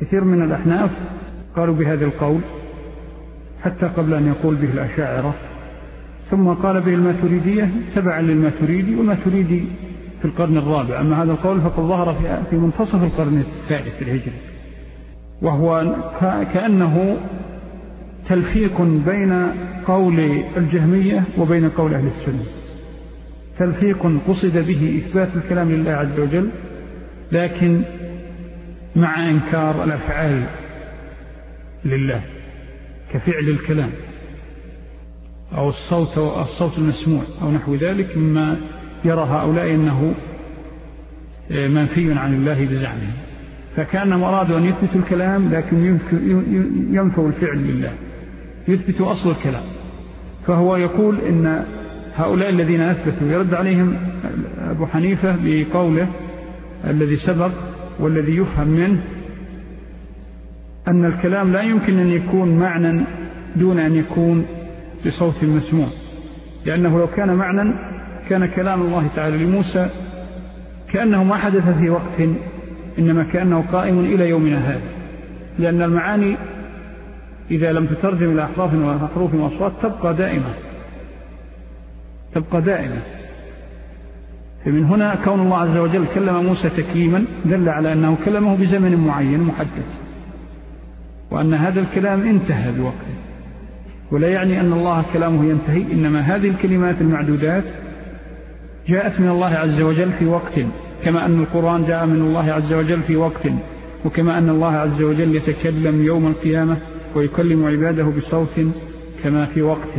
كثير من الأحناف قالوا بهذا القول حتى قبل أن يقول به الأشاعرة، ثم قال به الماتريدية تبعا للماتريدي، والماتريدي في القرن الرابع. أما هذا القول فقد ظهر في منتصف القرن الثالث الهجري، وهو كأنه تلفيق بين قول الجهمية وبين قول أهل السنة، تلفيق قصد به إثبات الكلام لله عز وجل لكن مع إنكار الأفعال لله كفعل الكلام أو الصوت المسموع أو نحو ذلك مما يرى هؤلاء أنه منفي عن الله بزعمه، فكأنهم أرادوا أن يثبتوا الكلام لكن ينفوا الفعل لله، يثبتوا أصل الكلام. فهو يقول إن هؤلاء الذين أثبتوا يرد عليهم أبو حنيفة بقوله الذي سبق والذي يفهم منه أن الكلام لا يمكن أن يكون معنى دون أن يكون بصوت مسموع، لأنه لو كان معنى كان كلام الله تعالى لموسى كأنه ما حدث في وقت، إنما كأنه قائم إلى يومنا هذا، لأن المعاني إذا لم تترجم إلى أحرف وأصوات تبقى دائمة. فمن هنا كون الله عز وجل كلم موسى تكليما دل على أنه كلمه بزمن معين محدد، وأن هذا الكلام انتهى بوقته، ولا يعني أن الله كلامه ينتهي، إنما هذه الكلمات المعدودات جاءت من الله عز وجل في وقت، كما أن القرآن جاء من الله عز وجل في وقت، وكما أن الله عز وجل يتكلم يوم القيامة ويكلم عباده بصوت كما في وقت.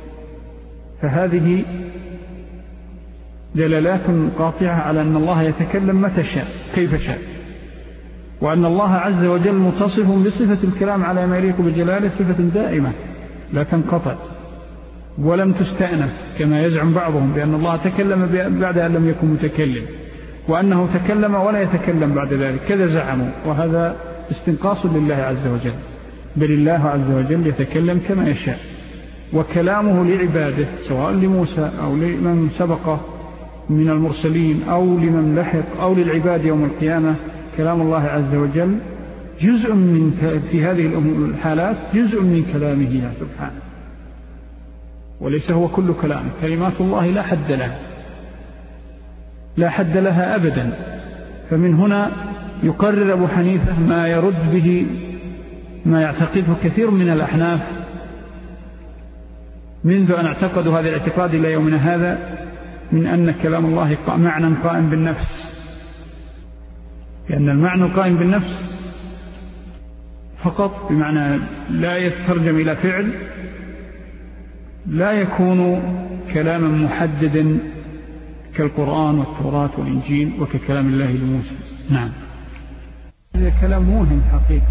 فهذه دلالات قاطعة على أن الله يتكلم متى شاء كيف شاء، وأن الله عز وجل متصف بصفة الكلام على ما يليق بجلاله صفة دائمة لا تنقطع ولم تستأنف كما يزعم بعضهم بأن الله تكلم بعد أن لم يكن متكلم، وأنه تكلم ولا يتكلم بعد ذلك كذا زعموا، وهذا استنقاص لله عز وجل، بل الله عز وجل يتكلم كما يشاء، وكلامه لعباده سواء لموسى أو لمن سبقه من المرسلين أو لمن لحق أو للعباد يوم القيامة، كلام الله عز وجل جزء من في هذه الحالات جزء من كلامه سبحانه، وليس هو كل كلام. كلمات الله لا حد لها أبدا. فمن هنا يقرر أبو حنيفة ما يرد به ما يعتقده كثير من الأحناف منذ أن اعتقدوا هذا الاعتقاد إلى يومنا هذا، من أن كلام الله معنى قائم بالنفس، لأن المعنى القائم بالنفس فقط بمعنى لا يترجم إلى فعل لا يكون كلاما محددا كالقرآن والتوراة والإنجيل وككلام الله لموسى. نعم، هذا كلام موهم حقيقة،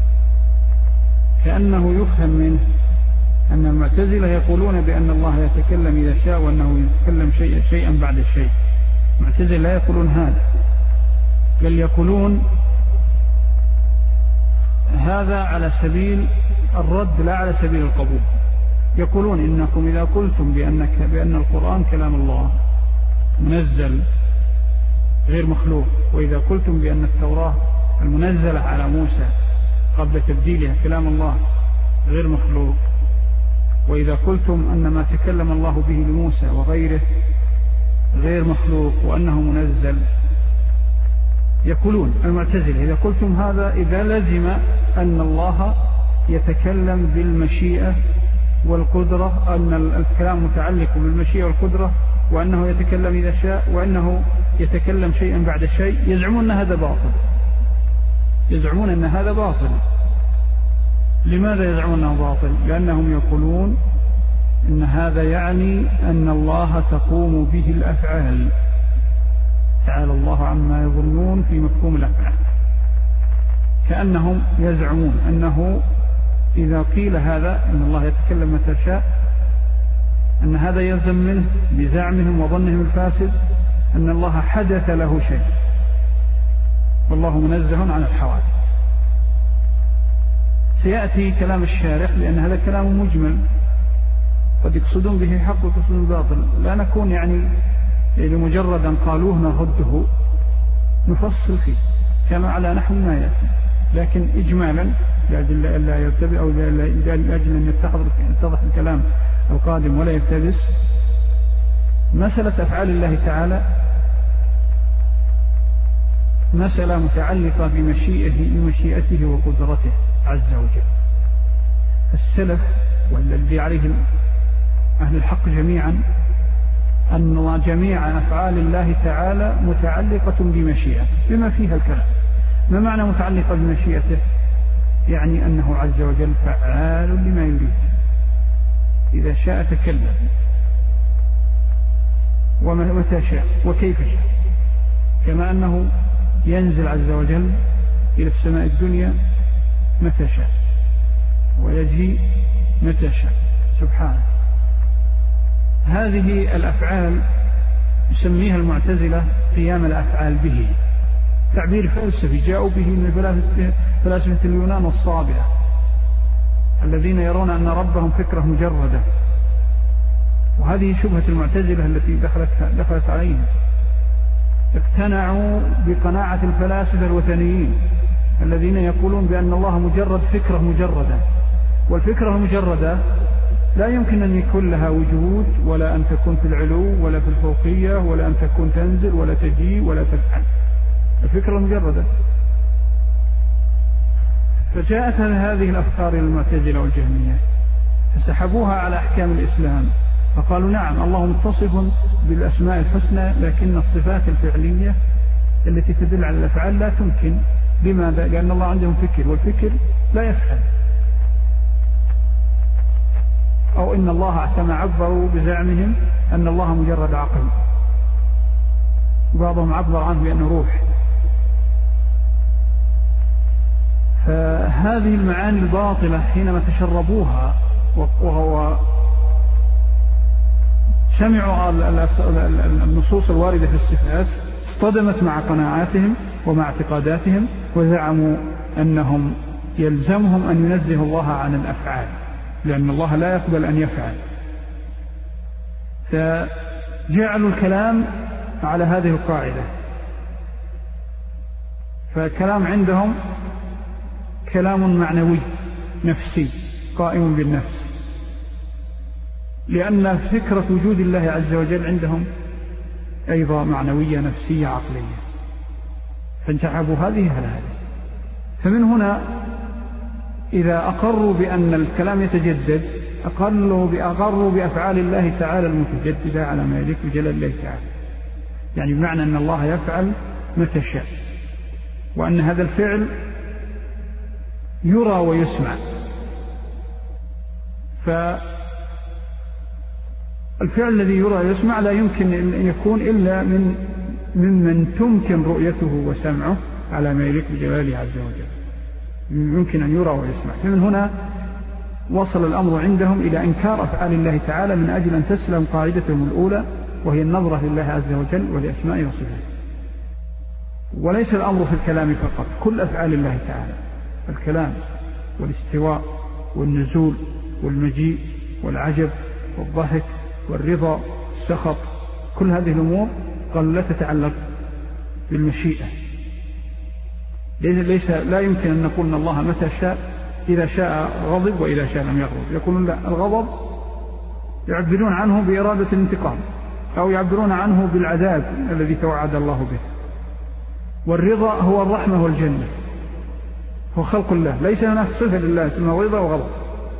كأنه يفهم منه أن المعتزلة يقولون بأن الله يتكلم إذا شاء وأنه يتكلم شيئا بعد الشيء. المعتزلة لا يقولون هذا، بل يقولون هذا على سبيل الرد لا على سبيل القبول. يقولون إنكم إذا قلتم بأن القرآن كلام الله منزل غير مخلوق، وإذا قلتم بأن التوراة المنزلة على موسى قبل تبديلها كلام الله غير مخلوق، وإذا قلتم أن ما تكلم الله به لموسى وغيره غير مخلوق وأنه منزل، يقولون المعتزلة إذا قلتم هذا إذا لزم أن الله يتكلم بالمشيئة والقدرة، أن الكلام متعلق بالمشيئة والقدرة، وأنه يتكلم إذا شاء، وأنه يتكلم شيئا بعد شيء، يزعمون أن هذا باطل، يزعمون أن هذا باطل. لماذا يزعمون أنه باطل؟ لأنهم يقولون إن هذا يعني أن الله تقوم به الأفعال، تعالى الله عما يظنون في مفهوم الأفعال، كأنهم يزعمون أنه إذا قيل هذا أن الله يتكلم متى شاء، أن هذا يلزم منه بزعمهم وظنهم الفاسد أن الله حدث له شيء، والله منزه عن الحوادث. سيأتي كلام الشارح لأن هذا كلام مجمل، قد يقصدون به حق ويقصدون باطل، لا نكون يعني لمجرد أن قالوه نرده، نفصل فيه كما على نحو ما يأتي. لكن إجمالا لأجل لا يرتبط أو لأجل أن يتضح الكلام القادم ولا يلتبس، مسألة أفعال الله تعالى مسألة متعلقة بمشيئته وقدرته عز وجل. السلف والذي عليه أهل الحق جميعا أن جميع أفعال الله تعالى متعلقة بمشيئته بما فيها الكلام. ما معنى متعلقة بمشيئته؟ يعني أنه عز وجل فعال لما يريد، إذا شاء تكلم ومتى شاء وكيف شاء، كما أنه ينزل عز وجل إلى السماء الدنيا متى شاء ويجي متى شاء سبحانه. هذه الأفعال يسميها المعتزلة قيام الأفعال به، تعبير فلسفي جاءوا به من فلاسفة اليونان الصابئة الذين يرون أن ربهم فكرة مجردة، وهذه شبهة المعتزلة التي دخلت عليهم. اقتنعوا بقناعة الفلاسفة الوثنيين الذين يقولون بأن الله مجرد فكرة مجردة، والفكرة المجردة لا يمكن أن يكون لها وجود ولا أن تكون في العلو ولا في الفوقية ولا أن تكون تنزل ولا تجي ولا تفعل، الفكرة المجردة. فجاءت هذه الأفكار المعتزلة والجهمية فسحبوها على أحكام الإسلام، فقالوا نعم الله متصف بالأسماء الحسنى، لكن الصفات الفعلية التي تدل على الأفعال لا تمكن. لماذا؟ لأن الله عندهم فكر والفكر لا يفعل. أو إن الله كما عبروا بزعمهم أن الله مجرد عقل، بعضهم عبر عنه بأنه روح. فهذه المعاني الباطلة حينما تشربوها وهو سمعوا النصوص الواردة في الصفات اصطدمت مع قناعاتهم ومع اعتقاداتهم، وزعموا أنهم يلزمهم أن ينزه الله عن الأفعال لأن الله لا يقبل أن يفعل. فجعلوا الكلام على هذه القاعدة. فالكلام عندهم كلام معنوي نفسي قائم بالنفس، لأن فكرة وجود الله عز وجل عندهم أيضا معنوية نفسية عقلية، فانسحبوا هذه على هذه. فمن هنا إذا أقروا بأن الكلام يتجدد أقروا بأفعال الله تعالى المتجددة على ما يليق بجلال الله تعالى، يعني بمعنى أن الله يفعل متى شاء، وأن هذا الفعل يرى ويسمع. فالفعل الذي يرى ويسمع لا يمكن أن يكون إلا ممن تمكن رؤيته وسمعه على ما يليق بجلاله عز وجل، يمكن أن يرى ويسمع. فمن هنا وصل الأمر عندهم إلى إنكار أفعال الله تعالى من أجل أن تسلم قاعدتهم الأولى، وهي النظرة لله عز وجل ولأسمائه وصفاته. وليس الأمر في الكلام فقط، كل أفعال الله تعالى، الكلام والاستواء والنزول والمجيء والعجب والضحك والرضا والسخط، كل هذه الأمور قالوا لا تتعلق بالمشيئة. لا يمكن أن نقول أن الله متى شاء، إذا شاء غضب وإذا شاء لم يغضب. يقولون لا، الغضب يعبرون عنه بإرادة الانتقام، أو يعبرون عنه بالعذاب الذي توعد الله به. والرضا هو الرحمة والجنة، هو خلق الله، ليس هناك صفة لله اسمها رضا وغضب.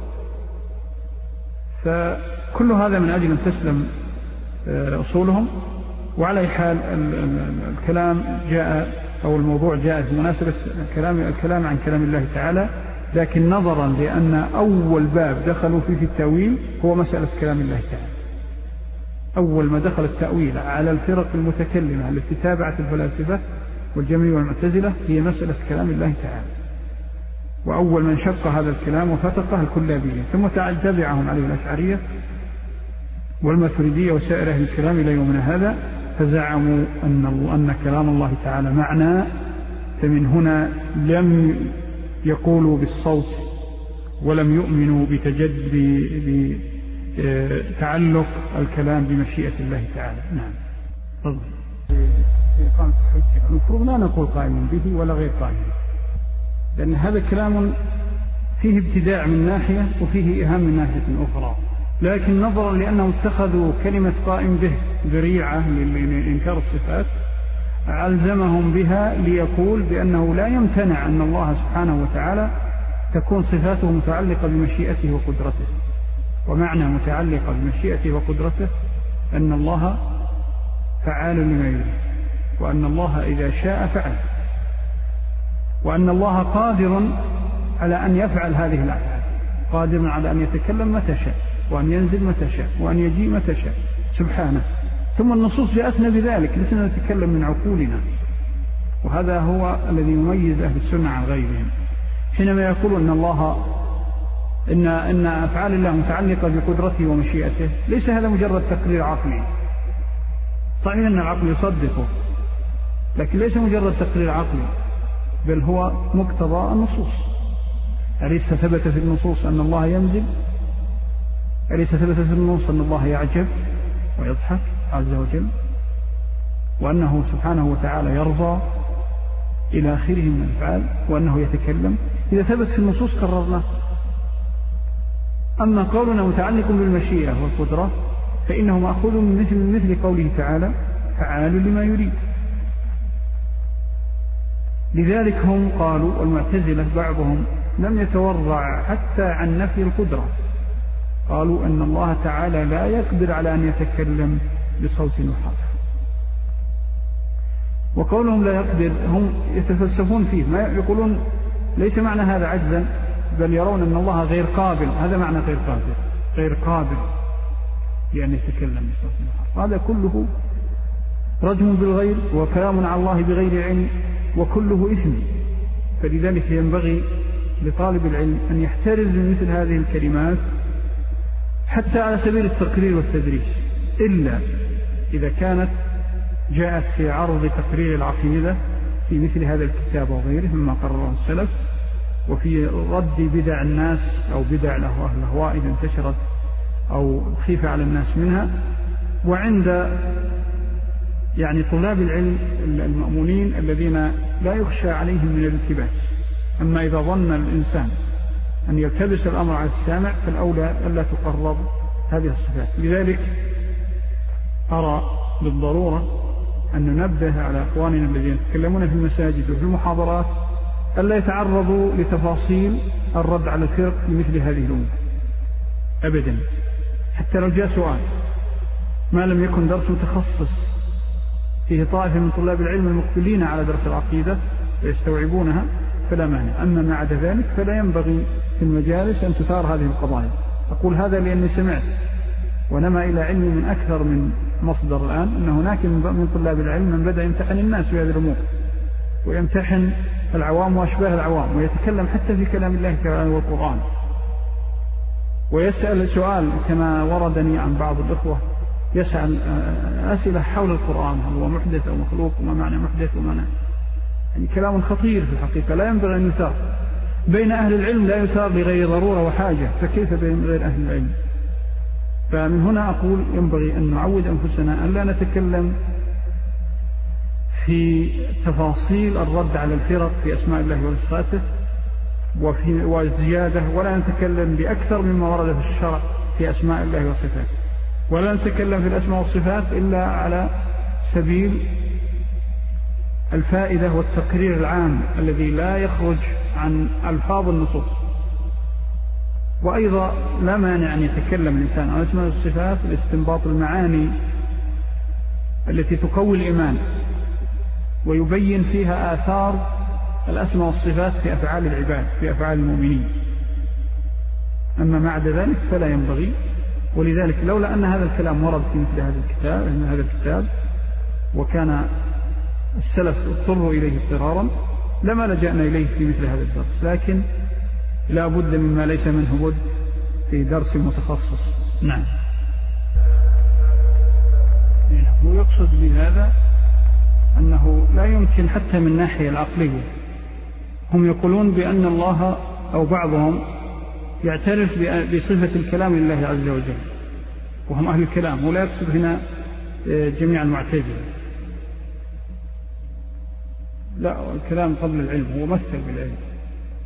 فكل هذا من أجل أن تسلم أصولهم. وعلى حال الكلام جاء أو الموضوع جاء في مناسبة الكلام عن كلام الله تعالى، لكن نظرا لأن أول باب دخلوا فيه في التأويل هو مسألة كلام الله تعالى. أول ما دخل التأويل على الفرق المتكلمة التي تابعت الفلاسفة والجميع والمعتزلة هي مسألة كلام الله تعالى، وأول من شق هذا الكلام وفتقه الكلابية، ثم تبعهم عليه الأشعرية والماتريدية وسائر أهل الكلام إلى يومنا هذا، فزعموا أن كلام الله تعالى معنى. فمن هنا لم يقولوا بالصوت ولم يؤمنوا بتعلق الكلام بمشيئة الله تعالى. نعم. تفضل. في إقامة الحجة المفروض لا نقول قائم به ولا غير قائم به، لأن هذا كلام فيه ابتداع من ناحية وفيه إيهام من ناحية أخرى، لكن نظرا لأنهم اتخذوا كلمة قائم به ذريعة لإنكار الصفات ألزمهم بها ليقول بأنه لا يمتنع أن الله سبحانه وتعالى تكون صفاته متعلقة بمشيئته وقدرته. ومعنى متعلقة بمشيئته وقدرته أن الله فعال لما يريد، وأن الله إذا شاء فعل، وأن الله قادر على أن يفعل هذه الأفعال، قادر على أن يتكلم متى شاء، وأن ينزل متى شاء، وأن يجيء متى شاء سبحانه. ثم النصوص جاءتنا بذلك، لسنا نتكلم من عقولنا، وهذا هو الذي يميز أهل السنة عن غيرهم. حينما يقولون أن الله إن أفعال الله متعلقة بقدرته ومشيئته، ليس هذا مجرد تقرير عقلي، صحيح أن العقل يصدقه، لكن ليس مجرد تقرير عقلي، بل هو مقتضى النصوص. أليس ثبت في النصوص أن الله ينزل؟ أليس ثبت في النصوص أن الله يعجب ويضحك عز وجل، وأنه سبحانه وتعالى يرضى إلى آخره من الأفعال، وأنه يتكلم؟ إذا ثبت في النصوص قررنا. أما قولنا متعلق بالمشيئة والقدرة فإنه مأخوذ من مثل قوله تعالى فعال لما يريد. لذلك هم قالوا، والمعتزلة بعضهم لم يتورع حتى عن نفي القدرة، قالوا أن الله تعالى لا يقدر على أن يتكلم بصوت وحرف. وقولهم لا يقدر هم يتفلسفون فيه، ما يقولون ليس معنى هذا عجزا، بل يرون أن الله غير قابل، هذا معنى غير قادر، غير قابل لأن يتكلم بصوت وحرف. هذا كله رجم بالغير وكلام على الله بغير علم، وكله إثم. فلذلك ينبغي لطالب العلم أن يحترز من مثل هذه الكلمات حتى على سبيل التقرير والتدريس، إلا إذا كانت جاءت في عرض تقرير العقيدة في مثل هذا الكتاب وغيره مما قرره السلف، وفي رد بدع الناس أو بدع الأهواء إذا انتشرت أو خيف على الناس منها، وعند طلاب العلم المأمونين الذين لا يخشى عليهم من الالتباس. أما إذا ظن الإنسان أن يلتبس الأمر على السامع فالأولى ألا تقرب هذه الصفات. لذلك أرى بالضرورة أن ننبه على أخواننا الذين يتكلمون في المساجد وفي المحاضرات ألا يتعرضوا لتفاصيل الرد على الفرق في مثل هذه الأمور أبدا، حتى لو جاء سؤال ما لم يكن درس متخصص فيه طائفة من طلاب العلم المقبلين على درس العقيدة ويستوعبونها فلا مانع. أما ما عدا ذلك فلا ينبغي في المجالس أن تثار هذه القضايا. أقول هذا لأني سمعت ونما إلى علمي من أكثر من مصدر الآن أن هناك من طلاب العلم من بدأ يمتحن الناس في هذه الأمور، ويمتحن العوام وأشباه العوام، ويتكلم حتى في كلام الله تعالى والقرآن، ويسأل سؤال كما وردني عن بعض الإخوة، يسأل أسئلة حول القرآن، هل هو محدث أو مخلوق، وما معنى محدث ومعنى كلام خطير في الحقيقة لا ينبغي أن يثار بين أهل العلم، لا يثار لغير ضرورة وحاجة، فكيف بين غير أهل العلم؟ فمن هنا أقول ينبغي أن نعود أنفسنا أن لا نتكلم في تفاصيل الرد على الفرق في أسماء الله وصفاته وزيادة، ولا نتكلم بأكثر مما ورد في الشرع في أسماء الله وصفاته، ولا نتكلم في الأسماء والصفات إلا على سبيل الفائدة والتقرير العام الذي لا يخرج عن ألفاظ النصوص. وأيضا لا مانع أن يتكلم الإنسان عن أسماء والصفات لاستنباط المعاني التي تقوي الإيمان ويبين فيها آثار الأسماء والصفات في أفعال العباد، في أفعال المؤمنين. أما ما عدا ذلك فلا ينبغي. ولذلك لولا أن هذا الكلام ورد في مثل هذا الكتاب وكان السلف اضطروا إليه اضطرارا لما لجأنا إليه في مثل هذا الدرس، لكن لا بد مما ليس منه بد في درس متخصص. نعم. هو يقصد بهذا أنه لا يمكن حتى من الناحية العقلية، هم يقولون بأن الله أو بعضهم يعترف بصفة الكلام لله عز وجل، وهم أهل الكلام، ولا يقصد هنا جميع المعتزلة، لا، الكلام قبل العلم، هو مثل بالعلم،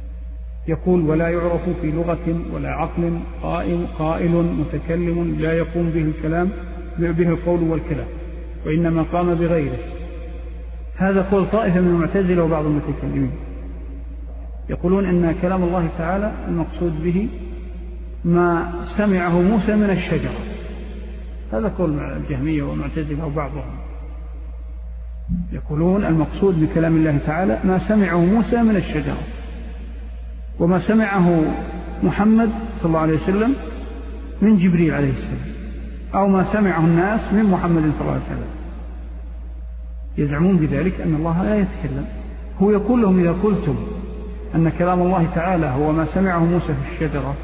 يقول ولا يعرف في لغة ولا عقل قائل متكلم لا يقوم به القول والكلام، وإنما قام بغيره. هذا قول طائفة من المعتزلة وبعض المتكلمين، يقولون إن كلام الله تعالى المقصود به ما سمعه موسى من الشجرة. هذا قول الجهمية والمعتزلة وبعضهم، يقولون المقصود بكلام الله تعالى ما سمعه موسى من الشجرة، وما سمعه محمد صلى الله عليه وسلم من جبريل عليه السلام، أو ما سمعه الناس من محمد صلى الله عليه وسلم. يزعمون بذلك أن الله لا يتكلم. هو يقول لهم إذا قلتم أن كلام الله تعالى هو ما سمعه موسى في الشجرة،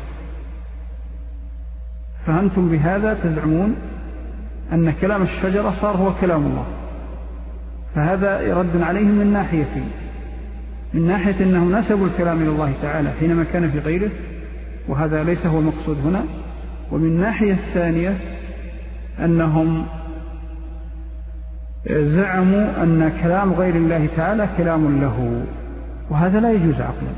فأنتم بهذا تزعمون أن كلام الشجرة صار هو كلام الله. فهذا يرد عليهم من ناحيتين: من ناحية أنهم نسبوا الكلام إلى الله تعالى حينما كان في غيره، وهذا ليس هو المقصود هنا. ومن ناحية الثانية أنهم زعموا أن كلام غير الله تعالى كلام له، وهذا لا يجوز عقلا،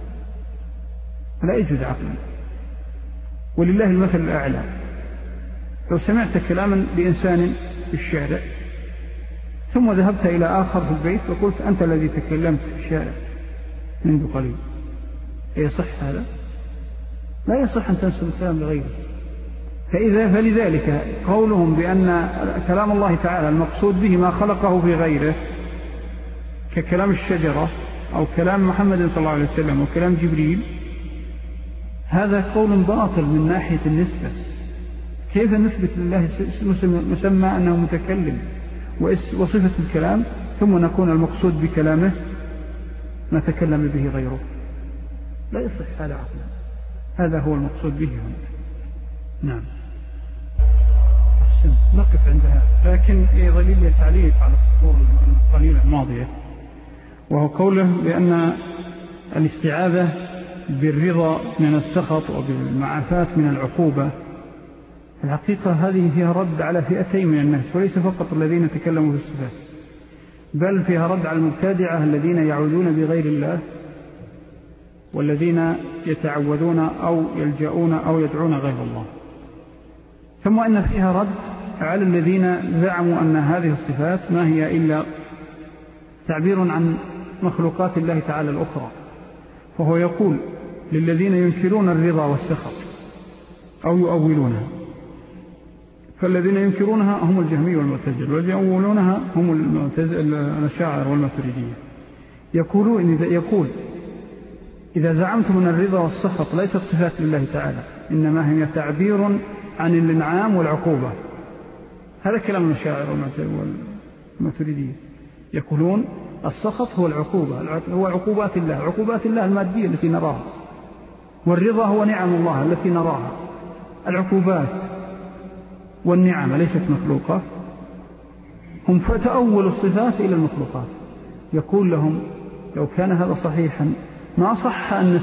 لا يجوز عقلا. ولله المثل الأعلى، لو سمعت كلاما لإنسان في الشارع ثم ذهبت إلى آخر في البيت وقلت أنت الذي تكلمت في الشارع منذ قليل، يصح هذا؟ لا يصح أن تنسب الكلام لغيره. فلذلك قولهم بأن كلام الله تعالى المقصود به ما خلقه في غيره ككلام الشجرة أو كلام محمد صلى الله عليه وسلم وكلام جبريل، هذا قول باطل من ناحية النسبة. كيف نثبت لله مسمى أنه متكلم وصفة الكلام ثم نكون المقصود بكلامه ما تكلم به غيره؟ لا يصح هذا عقلا. هذا هو المقصود به هنا. نعم، نقف عند هذا. لكن ظليل تعليق على السطور القليلة الماضية، وهو قوله بأن الاستعاذة بالرضا من السخط وبالمعافاة من العقوبة، الحقيقة هذه فيها رد على فئتين من الناس، وليس فقط الذين تكلموا في الصفات، بل فيها رد على المبتدعة الذين يعودون بغير الله، والذين يتعوذون أو يلجؤون أو يدعون غير الله. ثم أن فيها رد على الذين زعموا أن هذه الصفات ما هي إلا تعبير عن مخلوقات الله تعالى الأخرى. فهو يقول للذين ينكرون الرضا والسخط أو يؤولونها، فالذين ينكرونها هم الجهمية والمعتزلة، والذين يؤولونها هم الأشاعرة والماتريدية. يقول إذا زعمتم أن الرضا والسخط ليست صفات لله تعالى، إنما هي تعبير عن الإنعام والعقوبة، هذا كلام الأشاعرة والماتريدية. يقولون السخط هو العقوبة، هو عقوبات الله المادية التي نراها، والرضا هو نعم الله التي نراها. العقوبات والنعم ليست مخلوقة، هم فتأول الصفات إلى المخلوقات. يقول لهم لو كان هذا صحيحا ما صح أن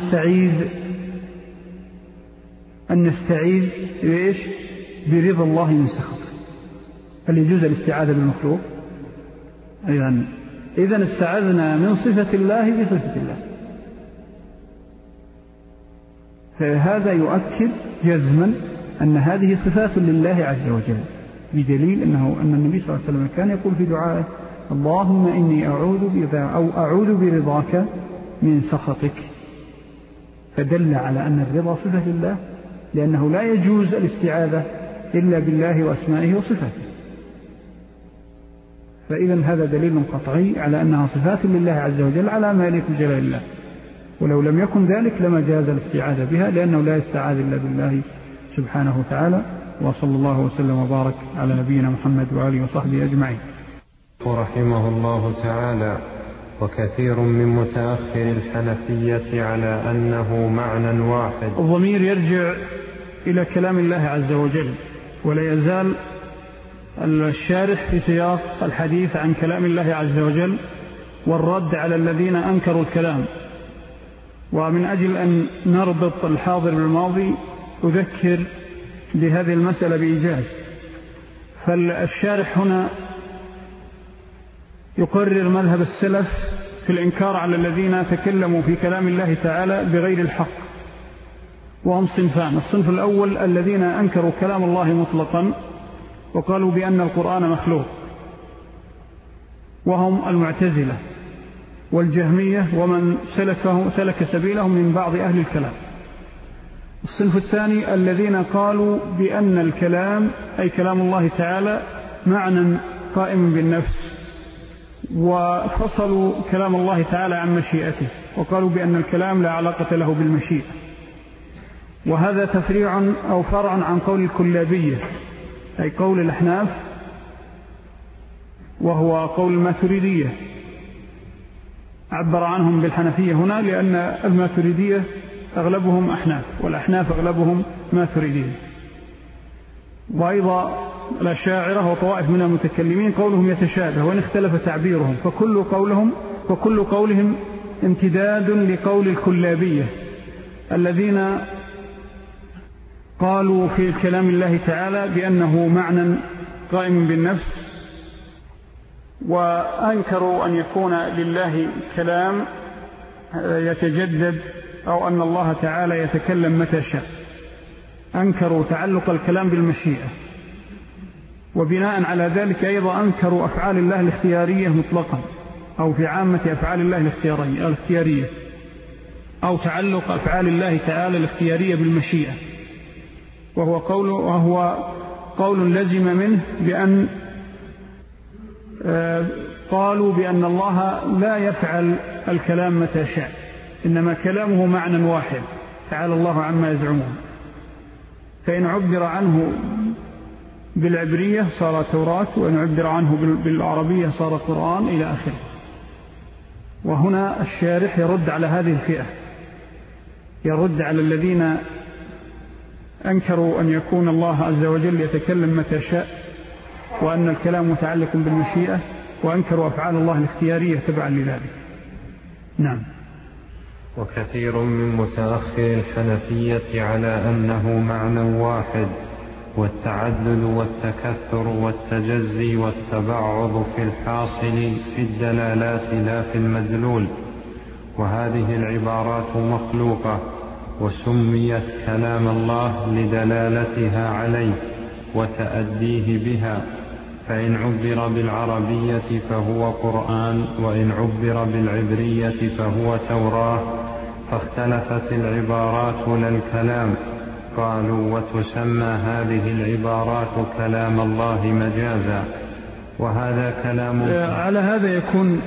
نستعيذ بإيش؟ برضا الله من سخطه. هل يجوز الاستعاذة بالمخلوق؟ إذن استعذنا من صفة الله بصفة الله. فهذا يؤكد جزما أن هذه صفات لله عز وجل، بدليل أن النبي صلى الله عليه وسلم كان يقول في دعائه اللهم إني أعوذ برضاك من سخطك، فدل على أن الرضا صفة لله، لأنه لا يجوز الاستعاذة إلا بالله وأسمائه وصفاته. فإذا هذا دليل قطعي على أنها صفات لله عز وجل على ما يليق بجلال الله، ولو لم يكن ذلك لما جاز الاستعاذة بها، لأنه لا يستعاذ إلا بالله سبحانه وتعالى. وصلى الله وسلم وبارك على نبينا محمد وآله وصحبه أجمعين. رحمه الله تعالى: وكثير من متأخر الحنفية على أنه معنى واحد. الضمير يرجع إلى كلام الله عز وجل، ولا يزال الشارح في سياق الحديث عن كلام الله عز وجل والرد على الذين أنكروا الكلام. ومن أجل أن نربط الحاضر بالماضي أذكر بهذه المسألة بإيجاز. فالشارح هنا يقرر مذهب السلف في الإنكار على الذين تكلموا في كلام الله تعالى بغير الحق، وهم صنفان. الصنف الأول الذين أنكروا كلام الله مطلقا وقالوا بأن القرآن مخلوق، وهم المعتزلة والجهمية ومن سلك سبيلهم من بعض أهل الكلام. الصنف الثاني الذين قالوا بأن الكلام أي كلام الله تعالى معنى قائم بالنفس، وفصلوا كلام الله تعالى عن مشيئته، وقالوا بأن الكلام لا علاقة له بالمشيئة. وهذا تفريع أو فرع عن قول الكلابية أي قول الأحناف، وهو قول الماتريدية. عبر عنهم بالحنفية هنا لأن الماتريدية أغلبهم أحناف، والأحناف أغلبهم ماتريدية. وأيضا الأشاعرة وطوائف من المتكلمين قولهم يتشابه وإن اختلف تعبيرهم، فكل قولهم امتداد لقول الكلابية الذين قالوا في كلام الله تعالى بأنه معنى قائم بالنفس، وأنكروا أن يكون لله كلام يتجدد أو أن الله تعالى يتكلم متى شاء. أنكروا تعلق الكلام بالمشيئة، وبناء على ذلك أيضا أنكروا أفعال الله الاختيارية مطلقا، أو في عامة أفعال الله الاختيارية، أو تعلق أفعال الله تعالى الاختيارية بالمشيئة، وهو قول لزم منه بأن قالوا بأن الله لا يفعل الكلام متى شاء، إنما كلامه معنى واحد تعالى الله عما يزعمون. فإن عبر عنه بالعبرية صار توراة، وإن عبر عنه بالعربية صار قرآن إلى آخره. وهنا الشارح يرد على هذه الفئة، يرد على الذين أنكروا أن يكون الله عز وجل يتكلم متى شاء، وأن الكلام متعلق بالمشيئة، وأنكروا أفعال الله الاختيارية تبعا لذلك. نعم. وكثير من متأخر الحنفية على أنه معنى واحد، والتعدد والتكثر والتجزي والتبعض في الحاصل في الدلالات لا في المدلول. وهذه العبارات مخلوقة وسميت كلام الله لدلالتها عليه وتأديه بها، فإن عبر بالعربية فهو قرآن، وإن عبر بالعبرية فهو توراة، فاختلفت العبارات لا الكلام. قالوا وتسمى هذه العبارات كلام الله مجازا، وهذا كلام على هذا يكون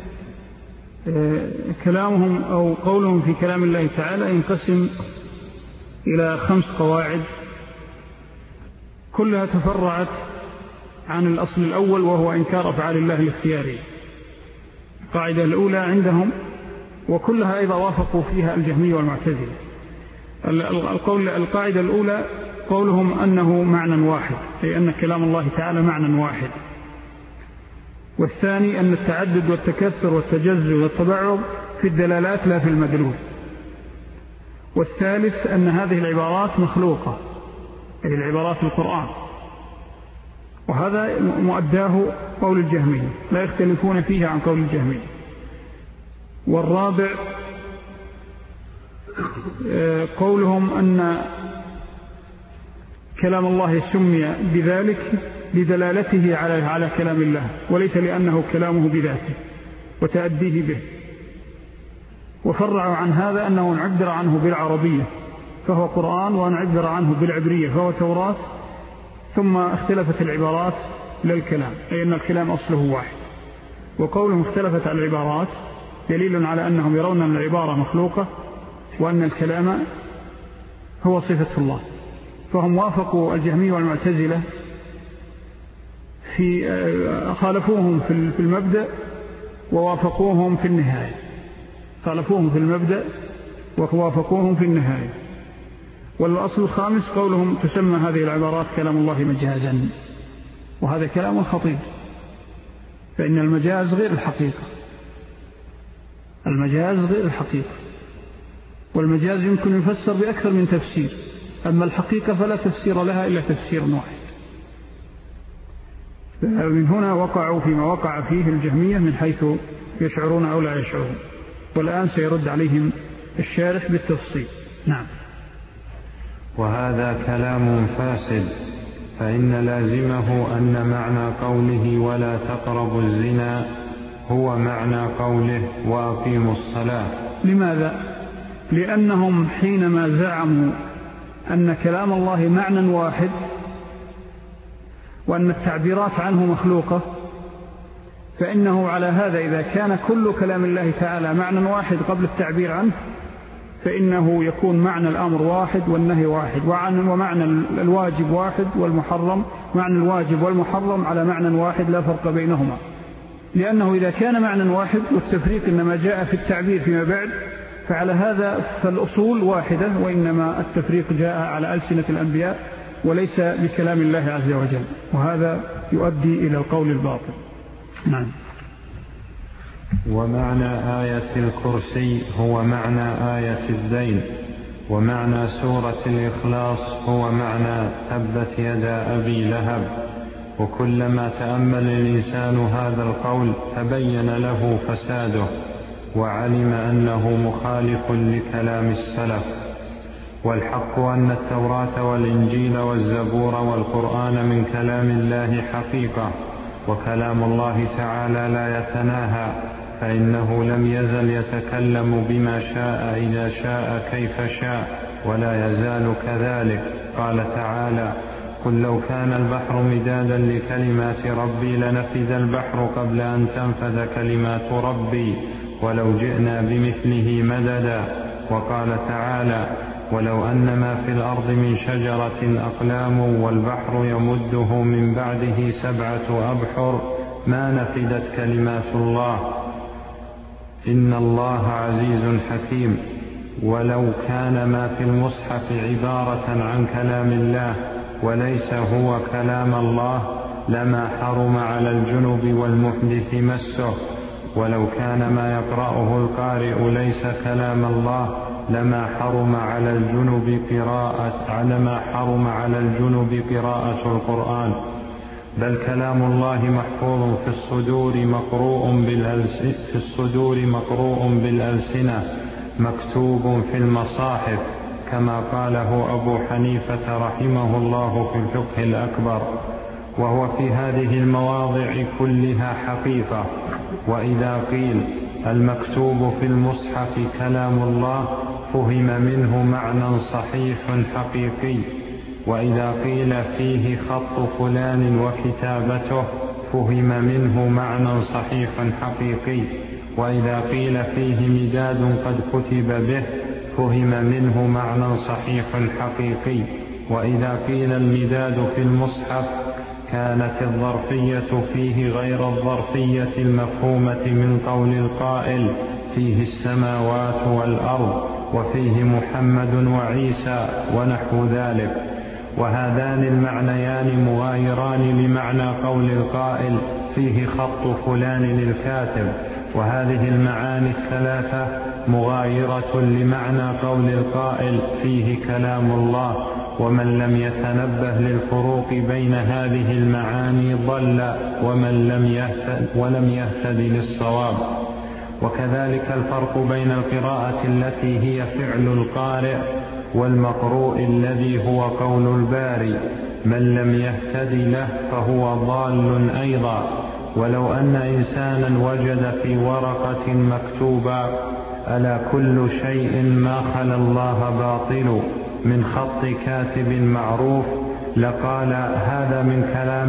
كلامهم أو قولهم في كلام الله تعالى ينقسم إلى 5 قواعد كلها تفرعت عن الأصل الأول، وهو إنكار أفعال الله الاختيارية. القاعدة الأولى عندهم، وكلها أيضا وافقوا فيها الجهمية والمعتزلة. القاعدة الأولى قولهم أنه معنى واحد، أي أن كلام الله تعالى معنى واحد. والثاني أن التعدد والتكسر والتجزء والتبعض في الدلالات لا في المدلول. والثالث أن هذه العبارات مخلوقة، أي العبارات القرآن، وهذا مؤداه قول الجهمية، لا يختلفون فيه عن قول الجهمية. والرابع قولهم أن كلام الله سمي بذلك لدلالته على كلام الله، وليس لأنه كلامه بذاته وتأديه به. وفرعوا عن هذا أنه نعبر عنه بالعربية فهو قرآن، ونعبر عنه بالعبرية فهو توراة، ثم اختلفت العبارات للكلام، أي أن الكلام أصله واحد. وقولهم اختلفت على العبارات دليل على أنهم يرون أن العبارة مخلوقة، وأن الكلام هو صفة الله. فهم وافقوا الجهمية والمعتزلة خالفوهم في المبدأ ووافقوهم في النهاية، خالفوهم في المبدأ ووافقوهم في النهاية. والأصل الخامس قولهم تسمى هذه العبارات كلام الله مجازا، وهذا كلام خطير، فإن المجاز غير الحقيقة، المجاز غير الحقيقة، والمجاز يمكن يفسر بأكثر من تفسير، أما الحقيقة فلا تفسير لها إلا تفسير واحد. من هنا وقعوا فيما وقع فيه الجهمية من حيث يشعرون أو لا يشعرون، والآن سيرد عليهم الشارح بالتفصيل. نعم. وهذا كلام فاسد، فإن لازمه أن معنى قوله ولا تقربوا الزنا هو معنى قوله وأقيموا الصلاة. لماذا؟ لأنهم حينما زعموا أن كلام الله معنى واحد وأن التعبيرات عنه مخلوقة، فإنه على هذا إذا كان كل كلام الله تعالى معنى واحد قبل التعبير عنه فإنه يكون معنى الأمر واحد والنهي واحد، ومعنى الواجب واحد والمحرم، معنى الواجب والمحرم على معنى واحد لا فرق بينهما، لأنه إذا كان معنى واحد والتفريق إنما جاء في التعبير فيما بعد، فعلى هذا فالأصول واحدة، وإنما التفريق جاء على ألسنة الأنبياء وليس بكلام الله عز وجل، وهذا يؤدي إلى القول الباطل. نعم. ومعنى آية الكرسي هو معنى آية الدين، ومعنى سورة الإخلاص هو معنى تبت يدا أبي لهب. وكلما تأمل الإنسان هذا القول تبين له فساده، وعلم أنه مخالف لكلام السلف. والحق أن التوراة والإنجيل والزبور والقرآن من كلام الله حقيقة، وكلام الله تعالى لا يتناهى، فإنه لم يزل يتكلم بما شاء إذا شاء كيف شاء، ولا يزال كذلك. قال تعالى: قل لو كان البحر مدادا لكلمات ربي لنفد البحر قبل أن تنفذ كلمات ربي ولو جئنا بمثله مددا. وقال تعالى: ولو أن ما في الأرض من شجرة أقلام والبحر يمده من بعده 7 أبحر ما نفدت كلمات الله إن الله عزيز حكيم. ولو كان ما في المصحف عبارة عن كلام الله وليس هو كلام الله لما حرم على الجنب والمحدث مسه. ولو كان ما يقرأه القارئ ليس كلام الله لما حرم على الجنب قراءة القرآن. بل كلام الله محفوظ في الصدور مقروء بالألسنة مكتوب في المصاحف، كما قاله أبو حنيفة رحمه الله في الفقه الأكبر، وهو في هذه المواضع كلها حقيقة. وإذا قيل المكتوب في المصحف كلام الله فهم منه معنى صحيح حقيقي، وإذا قيل فيه خط فلان وكتابته فهم منه معنى صحيح حقيقي، وإذا قيل فيه مداد قد كتب به فهم منه معنى صحيح حقيقي. وإذا قيل المداد في المصحف كانت الظرفية فيه غير الظرفية المفهومة من قول القائل فيه السماوات والأرض وفيه محمد وعيسى ونحو ذلك. وهذان المعنيان مغايران لمعنى قول القائل فيه خط فلان الكاتب، وهذه المعاني الثلاثة مغايرة لمعنى قول القائل فيه كلام الله. ومن لم يتنبه للفروق بين هذه المعاني ضل ولم يهتد للصواب. وكذلك الفرق بين القراءة التي هي فعل القارئ والمقروء الذي هو قول الباري. من لم يهتد له فهو ضال أيضا. ولو أن إنسانا وجد في ورقة مكتوبا ألا كل شيء ما خلا الله باطل من خط كاتب معروف لقال هذا من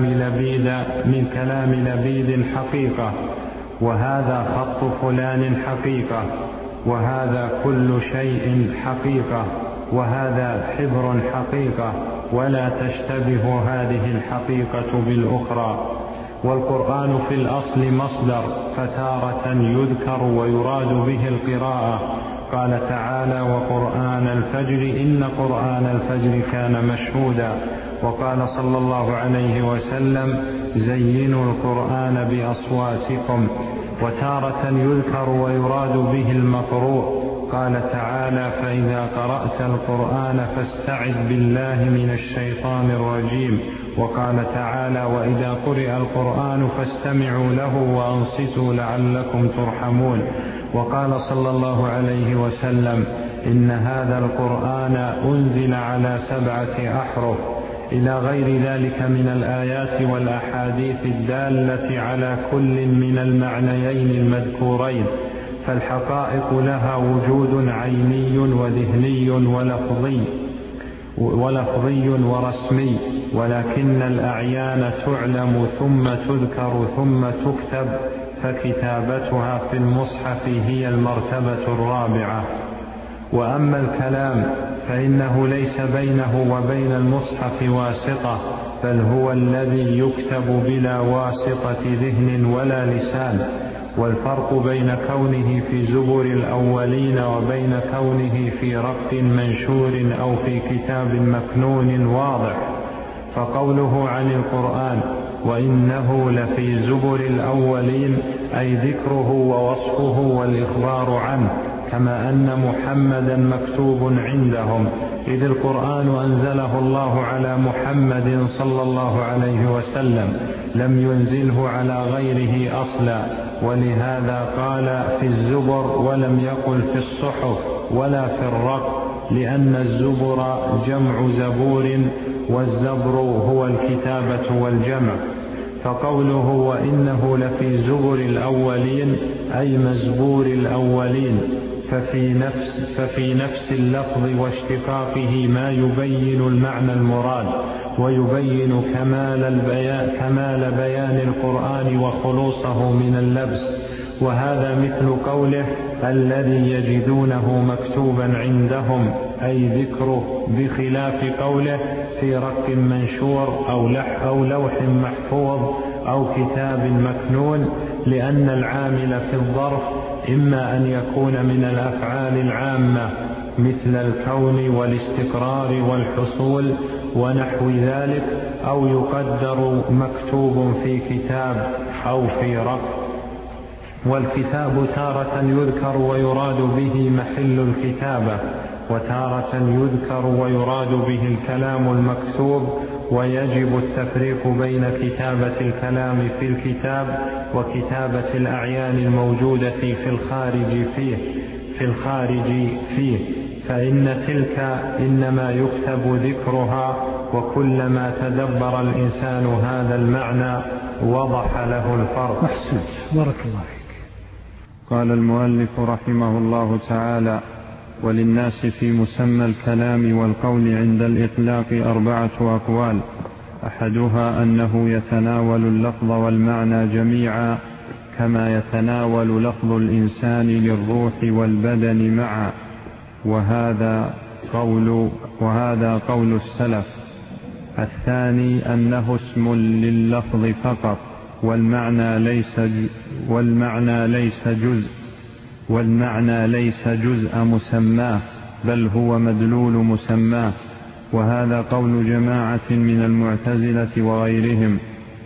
كلام لبيد حقيقة، وهذا خط فلان حقيقة، وهذا كل شيء حقيقة، وهذا حبر حقيقة، ولا تشتبه هذه الحقيقة بالأخرى. والقرآن في الأصل مصدر، فتارة يذكر ويراد به القراءة. قال تعالى: وقرآن الفجر إن قرآن الفجر كان مشهودا. وقال صلى الله عليه وسلم: زينوا القرآن بأصواتكم. وتارة يذكر ويراد به المقروء. قال تعالى: فإذا قرأت القرآن فاستعذ بالله من الشيطان الرجيم وقال تعالى: وإذا قرئ القرآن فاستمعوا له وأنصتوا لعلكم ترحمون. وقال صلى الله عليه وسلم: إن هذا القرآن أنزل على 7 أحرف، إلى غير ذلك من الآيات والأحاديث الدالة على كل من المعنيين المذكورين، فالحقائق لها وجود عيني وذهني ولفظي ورسمي، ولكن الأعيان تعلم ثم تذكر ثم تكتب، فكتابتها في المصحف هي المرتبة الرابعة. وأما الكلام فإنه ليس بينه وبين المصحف واسطة، بل هو الذي يكتب بلا واسطة ذهن ولا لسان. والفرق بين كونه في زبر الأولين وبين كونه في رق منشور أو في كتاب مكنون واضح. فقوله عن القرآن وإنه لفي زبر الأولين أي ذكره ووصفه والإخبار عنه، كما أن محمدا مكتوب عندهم، إذ القرآن أنزله الله على محمد صلى الله عليه وسلم، لم ينزله على غيره أصلا، ولهذا قال في الزبر ولم يقل في الصحف ولا في الرق، لأن الزبر جمع زبور، والزبر هو الكتابة والجمع. فقوله وإنه لفي زبر الأولين أي مزبور الأولين، ففي نفس اللفظ واشتقاقه ما يبين المعنى المراد، ويبين كمال بيان القرآن وخلوصه من اللبس. وهذا مثل قوله الذي يجدونه مكتوبا عندهم، أي ذكره، بخلاف قوله في رق منشور أو لوح محفوظ أو كتاب مكنون، لأن العامل في الظرف إما أن يكون من الأفعال العامة مثل الكون والاستقرار والحصول ونحو ذلك، أو يقدر مكتوب في كتاب أو في رق. والكتاب تارة يذكر ويراد به محل الكتابة، وتارة يذكر ويراد به الكلام المكتوب، ويجب التفريق بين كتابة الكلام في الكتاب وكتابة الأعيان الموجودة في الخارج فيه، فإن تلك إنما يكتب ذكرها، وكلما تدبر الإنسان هذا المعنى وضح له الفرق. محسن، بارك الله فيك. قال المؤلف رحمه الله تعالى: وللناس في مسمى الكلام والقول عند الإطلاق 4 أقوال، أحدها أنه يتناول اللفظ والمعنى جميعا، كما يتناول لفظ الإنسان للروح والبدن معا، وهذا قول السلف. الثاني أنه اسم لللفظ فقط، والمعنى ليس جزء مسماه، بل هو مدلول مسماه، وهذا قول جماعة من المعتزلة وغيرهم.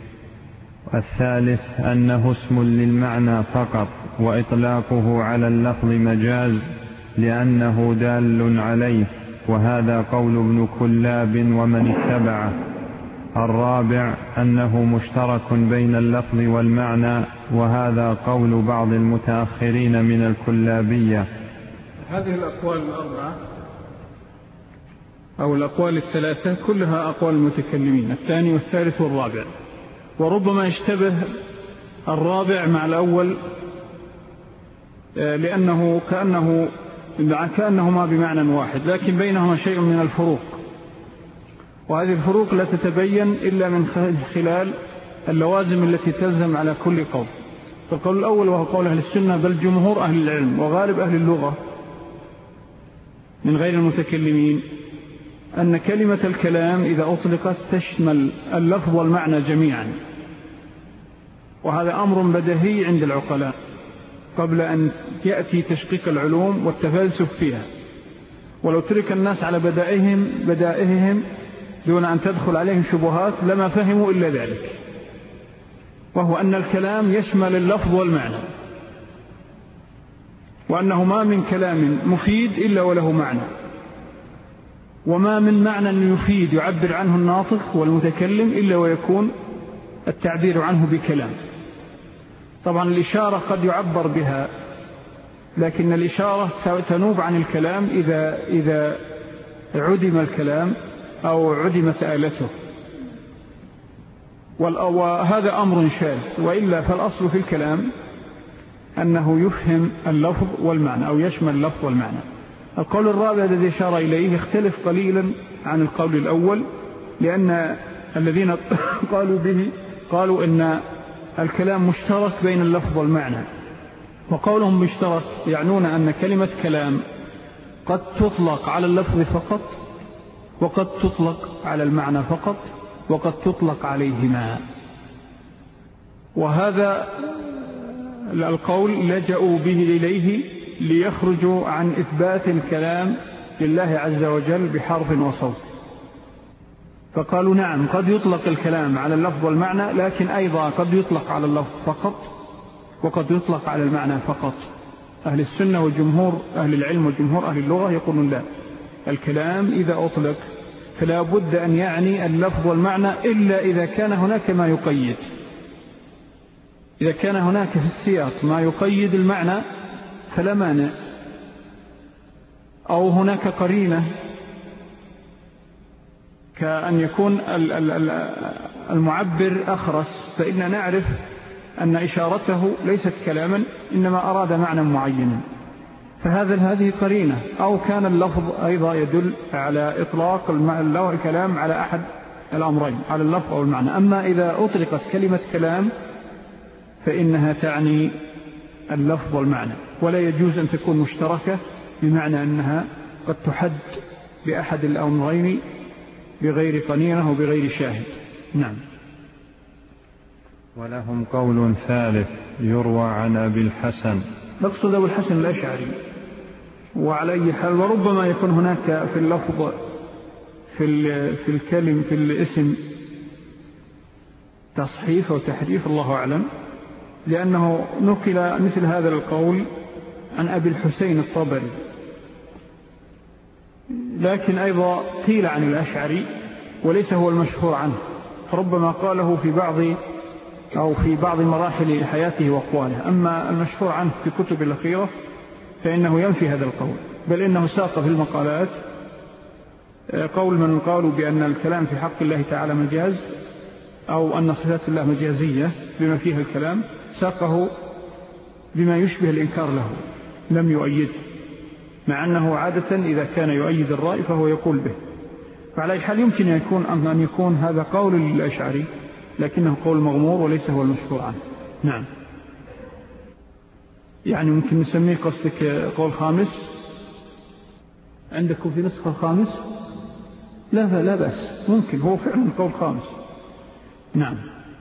الثالث أنه اسم للمعنى فقط، وإطلاقه على اللفظ مجاز لأنه دال عليه، وهذا قول ابن كلاب ومن اتبعه. الرابع أنه مشترك بين اللفظ والمعنى، وهذا قول بعض المتأخرين من الكلابية. هذه الأقوال الأربعة أو الأقوال الثلاثة كلها أقوال المتكلمين، الثاني والثالث والرابع، وربما يشتبه الرابع مع الأول لأنه كأنهما بمعنى واحد، لكن بينهما شيء من الفروق، وهذه الفروق لا تتبين إلا من خلال اللوازم التي تلزم على كل قول. فالقول الأول وهو قول أهل السنة، بل جمهور أهل العلم وغالب أهل اللغة من غير المتكلمين، أن كلمة الكلام إذا أطلقت تشمل اللفظ والمعنى جميعا، وهذا أمر بديهي عند العقلاء قبل أن يأتي تشقيق العلوم والتفلسف فيها. ولو ترك الناس على بدائهم دون أن تدخل عليهم شبهات لما فهموا إلا ذلك، وهو أن الكلام يشمل اللفظ والمعنى، وأنه ما من كلام مفيد إلا وله معنى، وما من معنى يفيد يعبر عنه الناطق والمتكلم إلا ويكون التعبير عنه بكلام. طبعا الإشارة قد يعبر بها، لكن الإشارة تنوب عن الكلام إذا عدم الكلام أو عدمت آلته، وهذا أمر شاذ، وإلا فالأصل في الكلام أنه يفهم اللفظ والمعنى أو يشمل اللفظ والمعنى. القول الرابع الذي أشار إليه يختلف قليلا عن القول الأول، لأن الذين قالوا به قالوا إن الكلام مشترك بين اللفظ والمعنى، وقولهم مشترك يعنون أن كلمة كلام قد تطلق على اللفظ فقط، وقد تطلق على المعنى فقط، وقد تطلق عليهما. وهذا القول لجأوا به إليه ليخرجوا عن إثبات الكلام لله عز وجل بحرف وصوت، فقالوا نعم قد يطلق الكلام على اللفظ والمعنى، لكن أيضا قد يطلق على اللفظ فقط وقد يطلق على المعنى فقط. أهل السنة وجمهور أهل العلم وجمهور أهل اللغة يقولون لا، الكلام إذا أطلق فلا بد أن يعني اللفظ والمعنى، إلا إذا كان هناك ما يقيد. إذا كان هناك في السياق ما يقيد المعنى فلا مانع، أو هناك قرينة كأن يكون المعبر أخرس، فإننا نعرف أن إشارته ليست كلاما إنما أراد معنى معين، هذه قرينة. أو كان اللفظ أيضا يدل على إطلاق الكلام على أحد الأمرين، على اللفظ أو المعنى. أما إذا أطلقت كلمة كلام فإنها تعني اللفظ والمعنى، ولا يجوز أن تكون مشتركة، بمعنى أنها قد تحد بأحد الأمرين بغير قنينة وبغير شاهد. نعم. ولهم قول ثالث يروى عن أبي الحسن، نقصد أبو الحسن الأشعري. وعلى أي حال، وربما يكون هناك في اللفظ في الكلم في الاسم تصحيف أو تحريف، الله أعلم، لأنه نقل مثل هذا القول عن أبي الحسين الطبري، لكن أيضا قيل عن الأشعري وليس هو المشهور عنه، ربما قاله في بعض مراحل حياته وأقواله. أما المشهور عنه في كتب الأخيرة فإنه ينفي هذا القول، بل إنه ساق في المقالات قول من قالوا بأن الكلام في حق الله تعالى مجاز، أو أن صفات الله مجازية بما فيها الكلام، ساقه بما يشبه الإنكار له، لم يؤيده، مع أنه عادة إذا كان يؤيد الرأي فهو يقول به. فعلى أي حال يمكن أن يكون هذا قول للأشعري، لكنه قول مغمور وليس هو المشهور عنه. نعم. يعني ممكن نسميه قصدك قول خامس، عندكم في نسخة الخامس؟ لا بأس، ممكن هو فعلا قول خامس. نعم.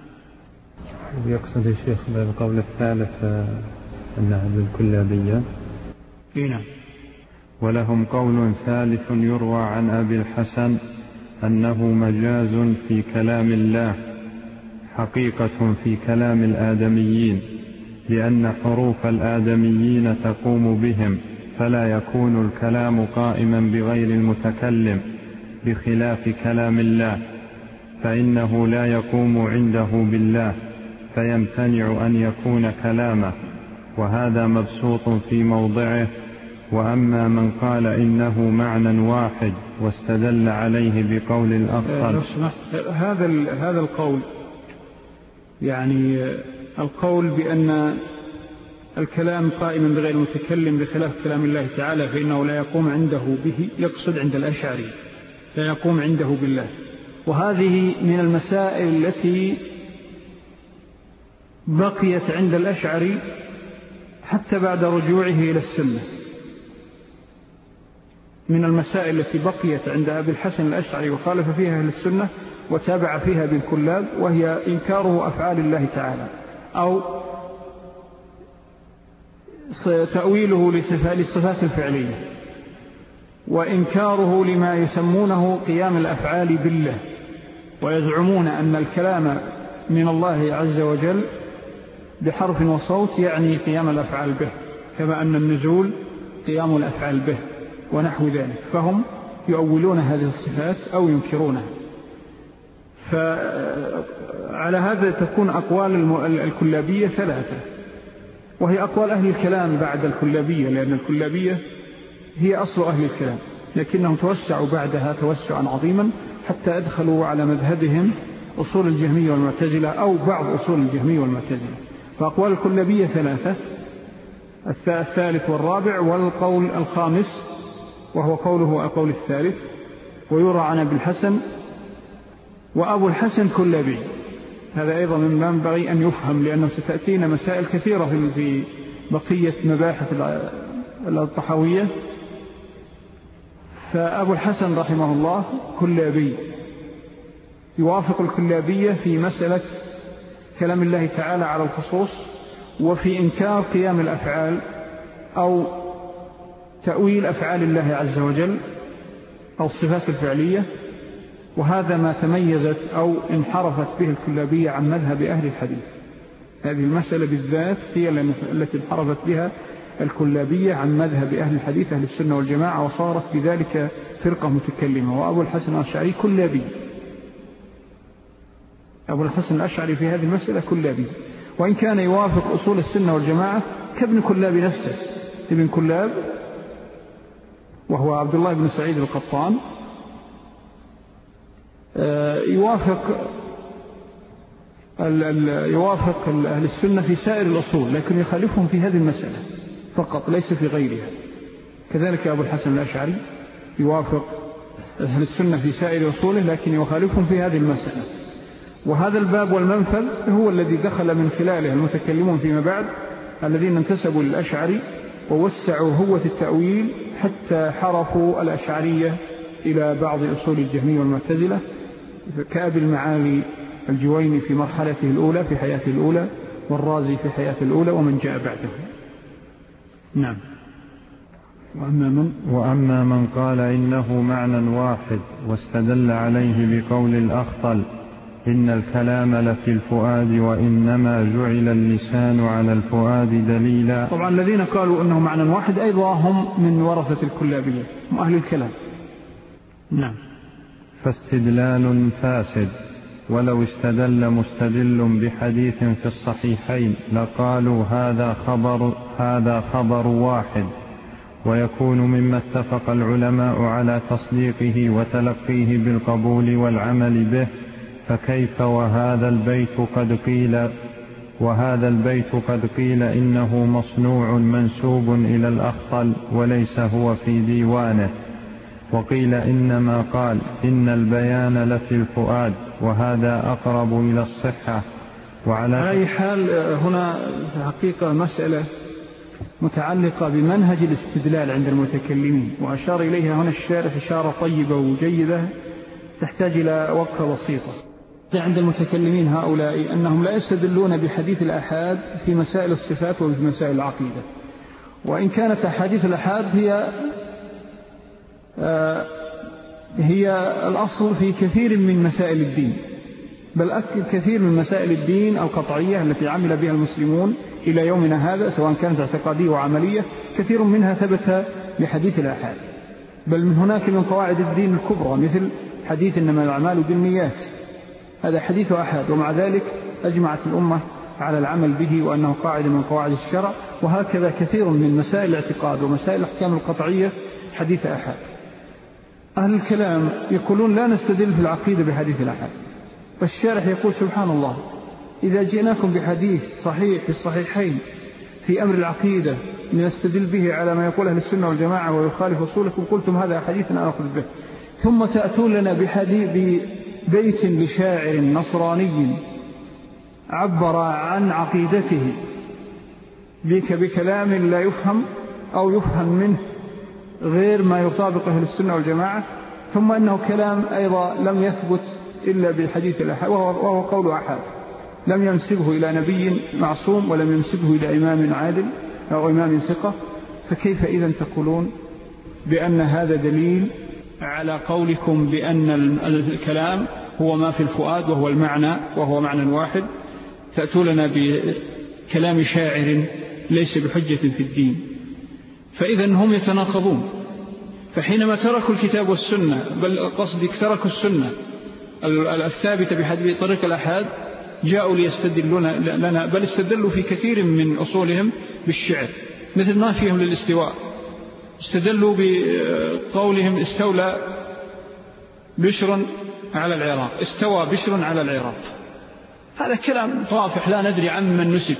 يقصد الشيخ بالقول الثالث أنها بالكلابية. نعم. ولهم قول ثالث يروى عن أبي الحسن أنه مجاز في كلام الله حقيقة في كلام الآدميين، لأن حروف الآدميين تقوم بهم، فلا يكون الكلام قائما بغير المتكلم، بخلاف كلام الله فإنه لا يقوم عنده بالله، فيمتنع أن يكون كلامه، وهذا مبسوط في موضعه. وأما من قال إنه معنى واحد واستدل عليه بقول الأفضل، هذا القول، يعني القول بأن الكلام قائما بغير المتكلم بخلاف كلام الله تعالى فإنه لا يقوم عنده به، يقصد عند الأشعري لا يقوم عنده بالله. وهذه من المسائل التي بقيت عند الأشعري حتى بعد رجوعه إلى السنة، من المسائل التي بقيت عند أبي الحسن الأشعري وخالف فيها أهل السنة وتابع فيها بالكلاب، وهي إنكاره أفعال الله تعالى، أو تأويله للصفات الفعلية، وإنكاره لما يسمونه قيام الأفعال بالله، ويزعمون أن الكلام من الله عز وجل بحرف وصوت يعني قيام الأفعال به، كما أن النزول قيام الأفعال به ونحو ذلك. فهم يؤولون هذه الصفات أو ينكرونها. فعلى هذا تكون أقوال الكلابية ثلاثة، وهي أقوال أهل الكلام بعد الكلابية، لأن الكلابية هي أصل أهل الكلام، لكنهم توسعوا بعدها توسعا عظيما حتى أدخلوا على مذهبهم أصول الجهمية والمعتزلة أو بعض أصول الجهمية والمعتزلة. فأقوال الكلابية ثلاثة، الثالث والرابع، والقول الخامس وهو قوله القول الثالث، ويرى عن أبي الحسن، وأبو الحسن كلابي. هذا أيضا مما ينبغي أن يفهم، لأنه ستأتينا مسائل كثيرة في بقية مباحث الطحاوية. فأبو الحسن رحمه الله كلابي، يوافق الكلابية في مسألة كلام الله تعالى على الخصوص، وفي إنكار قيام الأفعال أو تأويل أفعال الله عز وجل أو الصفات الفعلية. وهذا ما تميزت أو انحرفت به الكلابية عن مذهب أهل الحديث. هذه المسألة بالذات هي التي انحرفت بها الكلابية عن مذهب أهل الحديث أهل السنة والجماعة، وصارت بذلك فرقة متكلمة. وأبو الحسن الأشعري كلابي، أبو الحسن الأشعري في هذه المسألة كلابي، وإن كان يوافق أصول السنة والجماعة كابن كلاب نفسه. ابن كلاب وهو عبد الله بن سعيد القطان يوافق أهل السنة في سائر الأصول، لكن يخالفهم في هذه المسألة فقط ليس في غيرها. كذلك أبو الحسن الأشعري يوافق أهل السنة في سائر أصوله، لكن يخالفهم في هذه المسألة. وهذا الباب والمنفذ هو الذي دخل من خلاله المتكلمون فيما بعد الذين انتسبوا للأشعري ووسعوا هوة التأويل حتى حرفوا الأشعرية إلى بعض أصول الجهمية والمعتزلة، كأبي المعالي الجويني في مرحلته الأولى في حياته الأولى، والرازي في حياته الأولى، ومن جاء بعده. نعم. وأما من قال إنه معنى واحد واستدل عليه بقول الأخطل إن الكلام لفي الفؤاد وإنما جعل اللسان على الفؤاد دليلا. طبعا الذين قالوا إنه معنى واحد أيضا هم من ورثة الكلابية، هم أهل الكلام. نعم. فاستدلال فاسد، ولو استدل مستدل بحديث في الصحيحين لقالوا هذا خبر واحد، ويكون مما اتفق العلماء على تصديقه وتلقيه بالقبول والعمل به. فكيف وهذا البيت قد قيل إنه مصنوع منسوب إلى الأخطل وليس هو في ديوانه، وقيل إنما قال إن البيان لفي الفؤاد، وهذا أقرب إلى الصحة. وعلى أي حال هنا في حقيقة مسألة متعلقة بمنهج الاستدلال عند المتكلمين، وأشار إليها هنا الشارح إشارة طيبة وجيدة تحتاج إلى وقفة بسيطة. عند المتكلمين هؤلاء أنهم لا يستدلون بحديث الأحاد في مسائل الصفات وفي مسائل العقيدة، وإن كانت أحاديث الأحاد هي الأصل في كثير من مسائل الدين، بل كثير من مسائل الدين القطعية التي عمل بها المسلمون إلى يومنا هذا سواء كانت اعتقادية وعملية، كثير منها ثبت بحديث الأحاد. بل من هناك من قواعد الدين الكبرى مثل حديث إنما الأعمال بالنيات، هذا حديث أحاد، ومع ذلك أجمعت الأمة على العمل به وأنه قاعدة من قواعد الشرع. وهكذا كثير من مسائل الاعتقاد ومسائل الأحكام القطعية حديث أحاد. أهل الكلام يقولون لا نستدل في العقيدة بحديث الأحاد، والشارح يقول سبحان الله إذا جئناكم بحديث صحيح في الصحيحين في أمر العقيدة لنستدل به على ما يقول أهل السنة والجماعة ويخالف أصولكم قلتم هذا حديثنا أخذ به، ثم تأتون لنا ببيت لشاعر نصراني عبر عن عقيدته بكلام لا يفهم أو يفهم منه غير ما يطابق أهل السنة والجماعة، ثم أنه كلام أيضا لم يثبت إلا بالحديث الأحاد، وهو قول أحاد لم ينسبه إلى نبي معصوم ولم ينسبه إلى إمام عادل أو إمام ثقة. فكيف إذن تقولون بأن هذا دليل على قولكم بأن الكلام هو ما في الفؤاد وهو المعنى وهو معنى واحد، تأتولنا بكلام شاعر ليس بحجة في الدين؟ فإذن هم يتناقضون. فحينما تركوا الكتاب والسنة، بل قصدك تركوا السنة الثابتة بطريق الأحاد، جاءوا ليستدلون لنا، بل استدلوا في كثير من أصولهم بالشعر، مثل ما فيهم للاستواء. استدلوا بقولهم استولى بشر على العراق، استوى بشر على العراق. هذا كلام طافح لا ندري عن من نسب،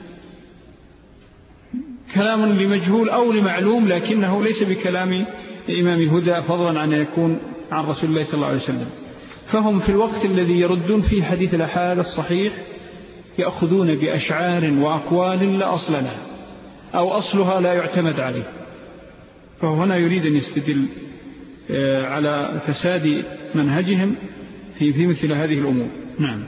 كلام لمجهول أو لمعلوم، لكنه ليس بكلام إمام الهدى، فضلا عن يكون عن رسول الله صلى الله عليه وسلم. فهم في الوقت الذي يردون فيه حديث الأحاد الصحيح يأخذون بأشعار وأقوال لا أصل لها، أو أصلها لا يعتمد عليه. فهنا يريد أن يستدل على فساد منهجهم في مثل هذه الأمور. نعم.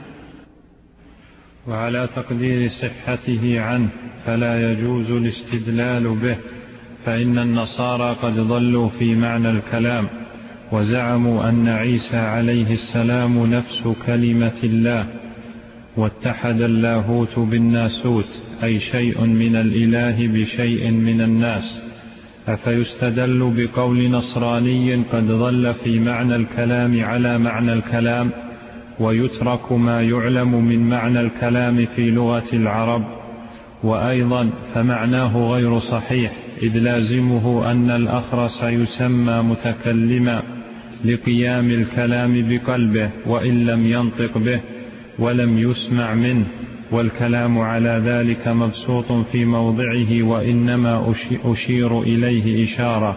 وعلى تقدير صحته عنه فلا يجوز الاستدلال به، فإن النصارى قد ضلوا في معنى الكلام، وزعموا أن عيسى عليه السلام نفس كلمة الله، واتحد اللاهوت بالناسوت، أي شيء من الإله بشيء من الناس. أفيستدل بقول نصراني قد ضل في معنى الكلام على معنى الكلام، ويترك ما يعلم من معنى الكلام في لغة العرب؟ وأيضا فمعناه غير صحيح، إذ لازمه أن الأخرس يسمى متكلما لقيام الكلام بقلبه وإن لم ينطق به ولم يسمع منه، والكلام على ذلك مبسوط في موضعه، وإنما أشير إليه إشارة.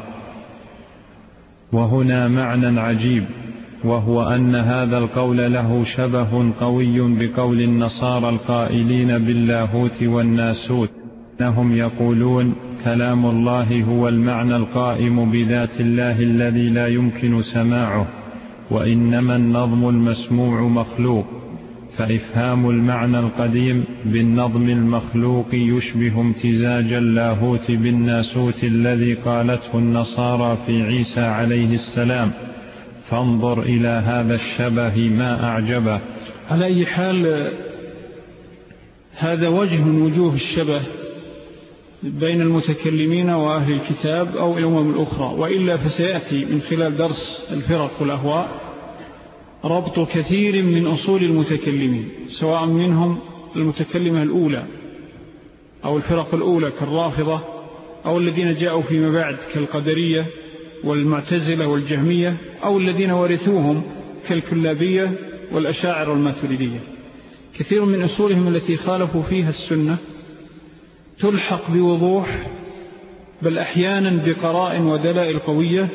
وهنا معنى عجيب، وهو أن هذا القول له شبه قوي بقول النصارى القائلين باللاهوت والناسوت، إنهم يقولون كلام الله هو المعنى القائم بذات الله الذي لا يمكن سماعه، وإنما النظم المسموع مخلوق، فإفهام المعنى القديم بالنظم المخلوق يشبه امتزاج اللاهوت بالناسوت الذي قالته النصارى في عيسى عليه السلام. فانظر إلى هذا الشبه ما أعجبه. على أي حال هذا وجه من وجوه الشبه بين المتكلمين وأهل الكتاب أو الأمم الأخرى، وإلا فسيأتي من خلال درس الفرق والأهواء ربط كثير من أصول المتكلمين، سواء منهم المتكلمة الأولى أو الفرق الأولى كالرافضة، أو الذين جاءوا فيما بعد كالقدرية والمعتزلة والجهمية، أو الذين ورثوهم كالكلابية والأشاعرة والماتريدية. كثير من أصولهم التي خالفوا فيها السنة تلحق بوضوح، بل أحيانا بقراء ودلائل قوية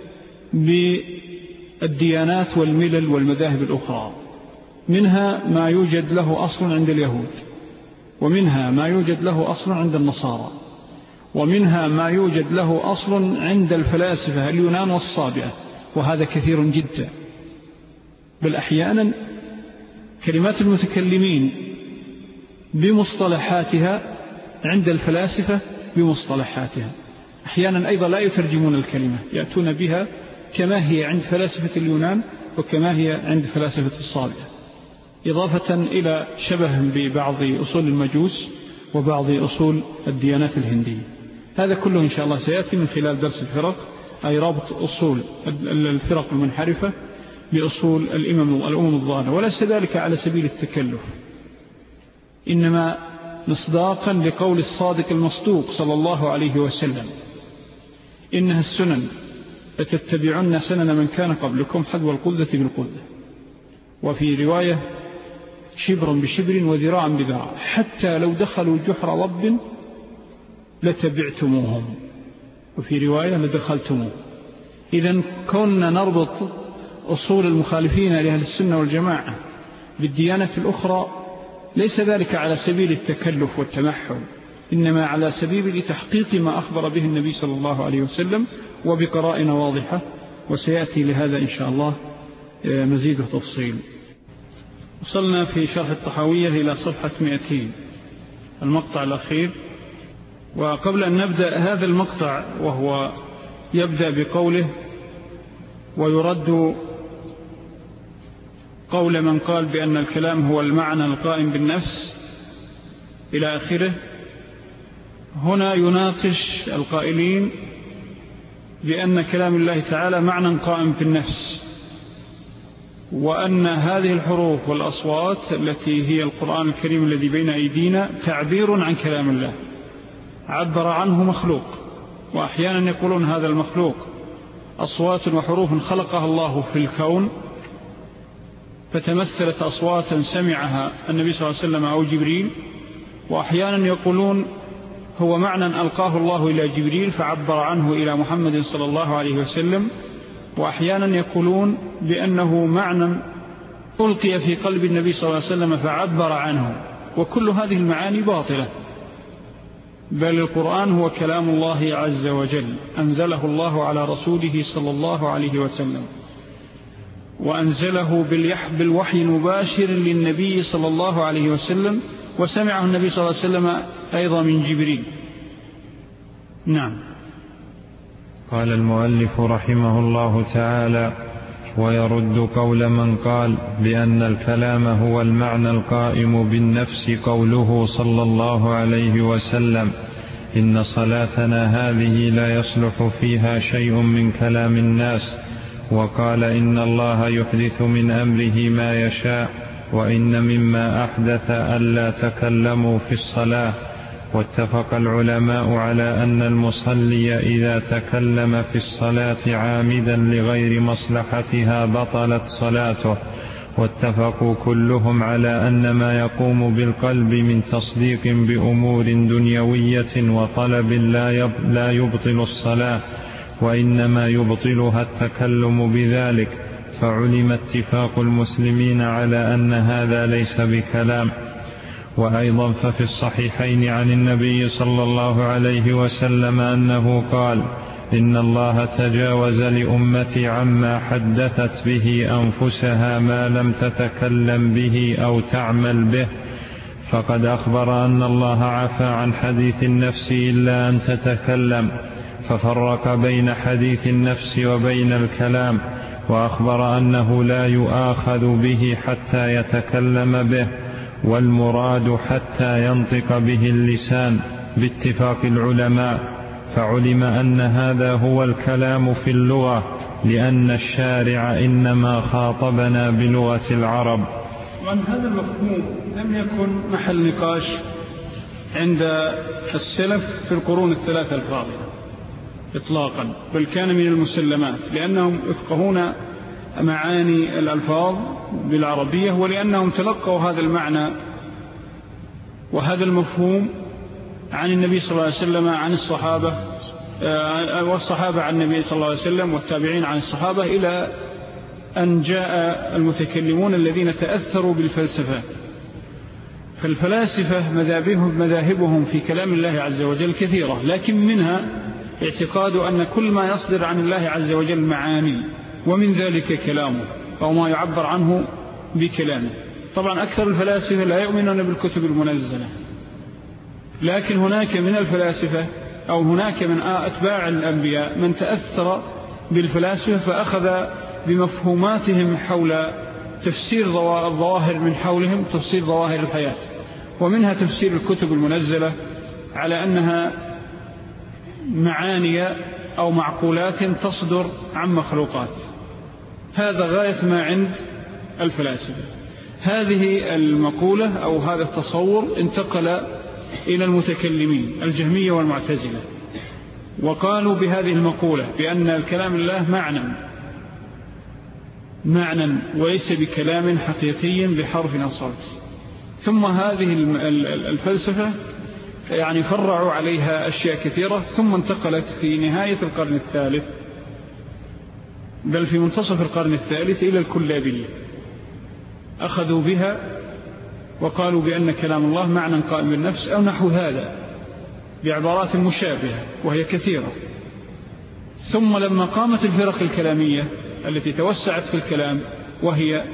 بالديانات والملل والمذاهب الأخرى. منها ما يوجد له أصل عند اليهود، ومنها ما يوجد له أصل عند النصارى، ومنها ما يوجد له أصل عند الفلاسفة اليونان والصابئة، وهذا كثير جدا. بل أحيانا كلمات المتكلمين بمصطلحاتها عند الفلاسفة بمصطلحاتها، أحيانا أيضا لا يترجمون الكلمة، يأتون بها كما هي عند فلاسفة اليونان وكما هي عند فلاسفة الصابئة، إضافة إلى شبه ببعض أصول المجوس وبعض أصول الديانات الهندية. هذا كله إن شاء الله سيأتي من خلال درس الفرق، أي رابط أصول الفرق المنحرفة بأصول الأمم الضالة، وليس ذلك على سبيل التكلف، إنما مصداقا لقول الصادق المصدوق صلى الله عليه وسلم: إنها السنن لتتبعن سنن من كان قبلكم حذو القذة بالقذة، وفي رواية شبر بشبر وذراع بذراع، حتى لو دخلوا جحر ضب لتبعتموهم، وفي رواية لدخلتموه. إذن كنا نربط أصول المخالفين لأهل السنة والجماعة بالديانة الأخرى، ليس ذلك على سبيل التكلف والتمحل، إنما على سبيل تحقيق ما أخبر به النبي صلى الله عليه وسلم وبقرائن واضحة، وسيأتي لهذا إن شاء الله مزيد تفصيل. وصلنا في شرح الطحاوية إلى صفحة 200، المقطع الأخير. وقبل أن نبدأ هذا المقطع، وهو يبدأ بقوله: ويرد قول من قال بأن الكلام هو المعنى القائم بالنفس إلى آخره. هنا يناقش القائلين بأن كلام الله تعالى معنى قائم في النفس، وأن هذه الحروف والأصوات التي هي القرآن الكريم الذي بين أيدينا تعبير عن كلام الله، عبر عنه مخلوق. وأحيانا يقولون هذا المخلوق أصوات وحروف خلقها الله في الكون فتمثلت أصواتا سمعها النبي صلى الله عليه وسلم أو جبريل، وأحيانا يقولون هو معنى ألقاه الله إلى جبريل فعبر عنه إلى محمد صلى الله عليه وسلم، وأحيانا يقولون بأنه معنى ألقي في قلب النبي صلى الله عليه وسلم فعبر عنه. وكل هذه المعاني باطلة، بل القرآن هو كلام الله عز وجل، أنزله الله على رسوله صلى الله عليه وسلم، وأنزله بالوحي المباشر للنبي صلى الله عليه وسلم، وسمعه النبي صلى الله عليه وسلم أيضا من جبريل. نعم. قال المؤلف رحمه الله تعالى: ويرد قول من قال بأن الكلام هو المعنى القائم بالنفس قوله صلى الله عليه وسلم: إن صلاتنا هذه لا يصلح فيها شيء من كلام الناس. وقال: إن الله يحدث من أمره ما يشاء، وإن مما أحدث ألا تكلموا في الصلاة. واتفق العلماء على أن المصلي إذا تكلم في الصلاة عامدا لغير مصلحتها بطلت صلاته. واتفقوا كلهم على أن ما يقوم بالقلب من تصديق بأمور دنيوية وطلب لا يبطل الصلاة، وإنما يبطلها التكلم بذلك. فعلم اتفاق المسلمين على أن هذا ليس بكلام. وأيضا ففي الصحيحين عن النبي صلى الله عليه وسلم أنه قال: إن الله تجاوز لأمتي عما حدثت به أنفسها ما لم تتكلم به أو تعمل به. فقد أخبر أن الله عفى عن حديث النفس إلا أن تتكلم، ففرق بين حديث النفس وبين الكلام، وأخبر أنه لا يؤاخذ به حتى يتكلم به، والمراد حتى ينطق به اللسان باتفاق العلماء. فعلم أن هذا هو الكلام في اللغة، لأن الشارع إنما خاطبنا بلغة العرب. وأن هذا المفهوم لم يكن محل نقاش عند السلف في القرون الثلاثة الفاضلة إطلاقا، بل كان من المسلمات، لأنهم يفقهون معاني الألفاظ بالعربية، ولأنهم تلقوا هذا المعنى وهذا المفهوم عن النبي صلى الله عليه وسلم، عن الصحابة والصحابة عن النبي صلى الله عليه وسلم، والتابعين عن الصحابة، إلى أن جاء المتكلمون الذين تأثروا بالفلسفات. فالفلاسفة مذاهبهم في كلام الله عز وجل كثيرة، لكن منها اعتقاد أن كل ما يصدر عن الله عز وجل معاني، ومن ذلك كلامه أو ما يعبر عنه بكلامه. طبعا أكثر الفلاسفة لا يؤمنون بالكتب المنزلة، لكن هناك من الفلاسفة أو هناك من أتباع الأنبياء من تأثر بالفلاسفة فأخذ بمفهوماتهم حول تفسير الظواهر من حولهم، تفسير ظواهر الحياة، ومنها تفسير الكتب المنزلة على أنها معاني أو معقولات تصدر عن مخلوقات. هذا غاية ما عند الفلاسفة. هذه المقولة أو هذا التصور انتقل إلى المتكلمين الجهمية والمعتزلة، وقالوا بهذه المقولة بأن الكلام الله معنى وليس بكلام حقيقي بحرف أو صوت. ثم هذه الفلسفة يعني فرعوا عليها أشياء كثيرة، ثم انتقلت في نهاية القرن الثالث، بل في منتصف القرن الثالث، إلى الكلابية. أخذوا بها وقالوا بأن كلام الله معنى قائم بالنفس أو نحو هذا بعبارات مشابهة وهي كثيرة. ثم لما قامت الفرق الكلامية التي توسعت في الكلام، وهي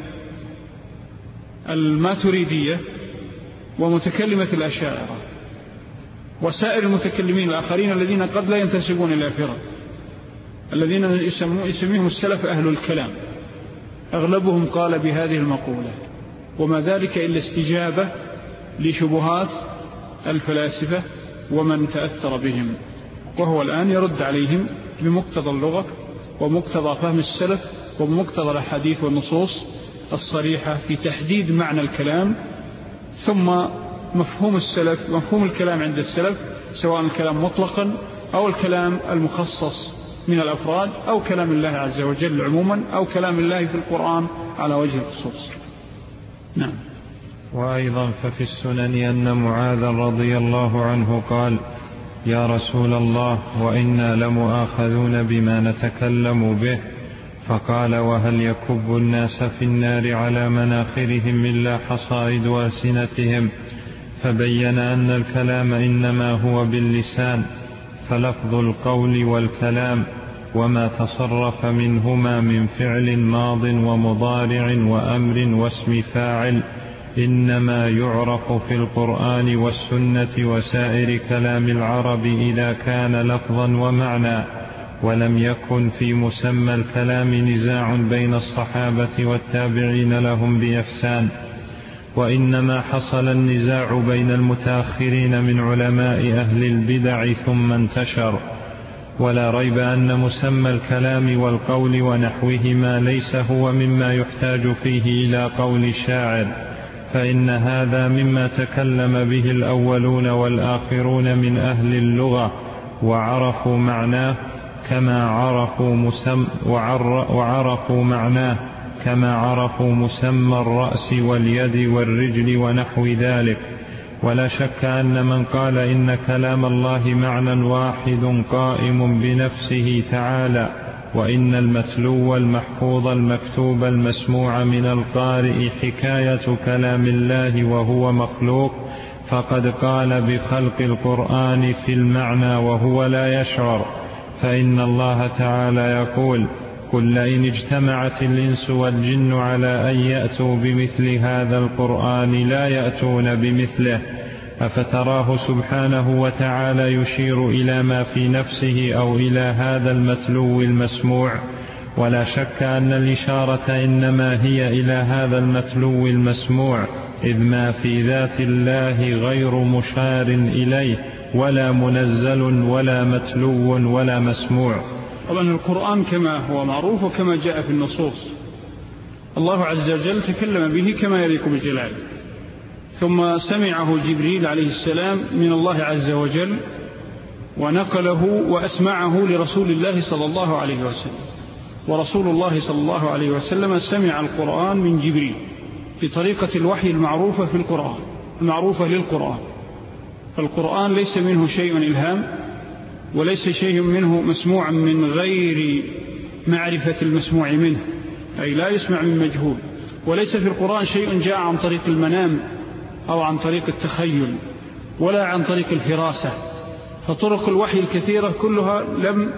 الماتريدية ومتكلمة الأشاعرة وسائر المتكلمين الآخرين الذين قد لا ينتسبون إلى فرق، الذين يسميهم السلف أهل الكلام، أغلبهم قال بهذه المقولة، وما ذلك إلا استجابة لشبهات الفلاسفة ومن تأثر بهم، وهو الآن يرد عليهم بمقتضى اللغة ومقتضى فهم السلف ومقتضى الأحاديث والنصوص الصريحة في تحديد معنى الكلام، ثم مفهوم السلف، مفهوم الكلام عند السلف، سواء الكلام مطلقا أو الكلام المخصص من الأفراد أو كلام الله عز وجل عموما أو كلام الله في القرآن على وجه الخصوص. نعم. وأيضا ففي السنن أن معاذ رضي الله عنه قال: يا رسول الله، وإنا لمؤاخذون بما نتكلم به. فقال: وهل يكب الناس في النار على مناخرهم إلا حصائد ألسنتهم؟ فبين أن الكلام إنما هو باللسان، فلفظ القول والكلام وما تصرف منهما من فعل ماض ومضارع وأمر واسم فاعل إنما يعرف في القرآن والسنة وسائر كلام العرب إذا كان لفظا ومعنى، ولم يكن في مسمى الكلام نزاع بين الصحابة والتابعين لهم بإحسان، وإنما حصل النزاع بين المتأخرين من علماء أهل البدع ثم انتشر. ولا ريب أن مسمى الكلام والقول ونحوهما ليس هو مما يحتاج فيه إلى قول الشاعر، فإن هذا مما تكلم به الأولون والآخرون من أهل اللغة وعرفوا معناه كما عرفوا مسمى الرأس واليد والرجل ونحو ذلك. ولا شك أن من قال إن كلام الله معنى واحد قائم بنفسه تعالى، وإن المتلو المحفوظ المكتوب المسموع من القارئ حكاية كلام الله وهو مخلوق، فقد قال بخلق القرآن في المعنى وهو لا يشعر. فإن الله تعالى يقول: قل لئن اجتمعت الإنس والجن على أن يأتوا بمثل هذا القرآن لا يأتون بمثله. أفتراه سبحانه وتعالى يشير إلى ما في نفسه أو إلى هذا المتلو المسموع؟ ولا شك أن الإشارة إنما هي إلى هذا المتلو المسموع، إذ ما في ذات الله غير مشار إليه ولا منزل ولا متلو ولا مسموع. طبعا القرآن كما هو معروف وكما جاء في النصوص الله عز وجل تكلم به كما يليق بجلاله، ثم سمعه جبريل عليه السلام من الله عز وجل ونقله وأسمعه لرسول الله صلى الله عليه وسلم، ورسول الله صلى الله عليه وسلم سمع القرآن من جبريل بطريقة الوحي المعروفة في القرآن، المعروفة للقرآن. فالقرآن ليس منه شيء إلهام، وليس شيء منه مسموع من غير معرفة المسموع منه، أي لا يسمع من مجهول. وليس في القرآن شيء جاء عن طريق المنام أو عن طريق التخيل ولا عن طريق الفراسة. فطرق الوحي الكثيرة كلها لم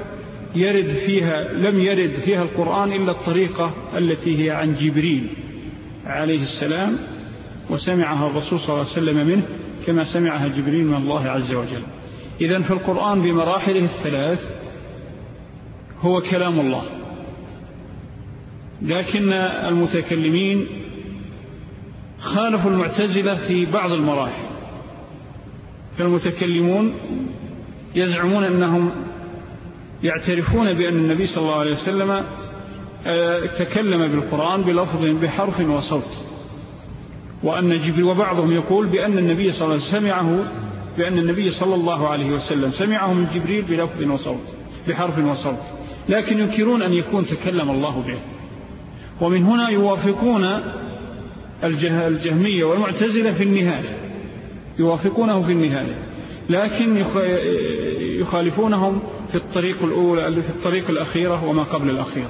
يرد فيها القرآن إلا الطريقة التي هي عن جبريل عليه السلام، وسمعها الرسول صلى الله عليه وسلم منه كما سمعها جبريل من الله عز وجل. إذن فالقرآن بمراحله الثلاث هو كلام الله، لكن المتكلمين خالفوا المعتزلة في بعض المراحل. فالمتكلمون يزعمون أنهم يعترفون بأن النبي صلى الله عليه وسلم تكلم بالقرآن بلفظ بحرف وصوت، وأن جبريل، وبعضهم يقول بأن النبي صلى الله عليه وسلم سمعه من جبريل بلفظ وصوت بحرف وصوت، لكن ينكرون أن يكون تكلم الله به. ومن هنا يوافقون الجهمية والمعتزلة في النهاية، يوافقونه في النهاية، لكن يخالفونهم في الطريق الأخيرة وما قبل الأخيرة.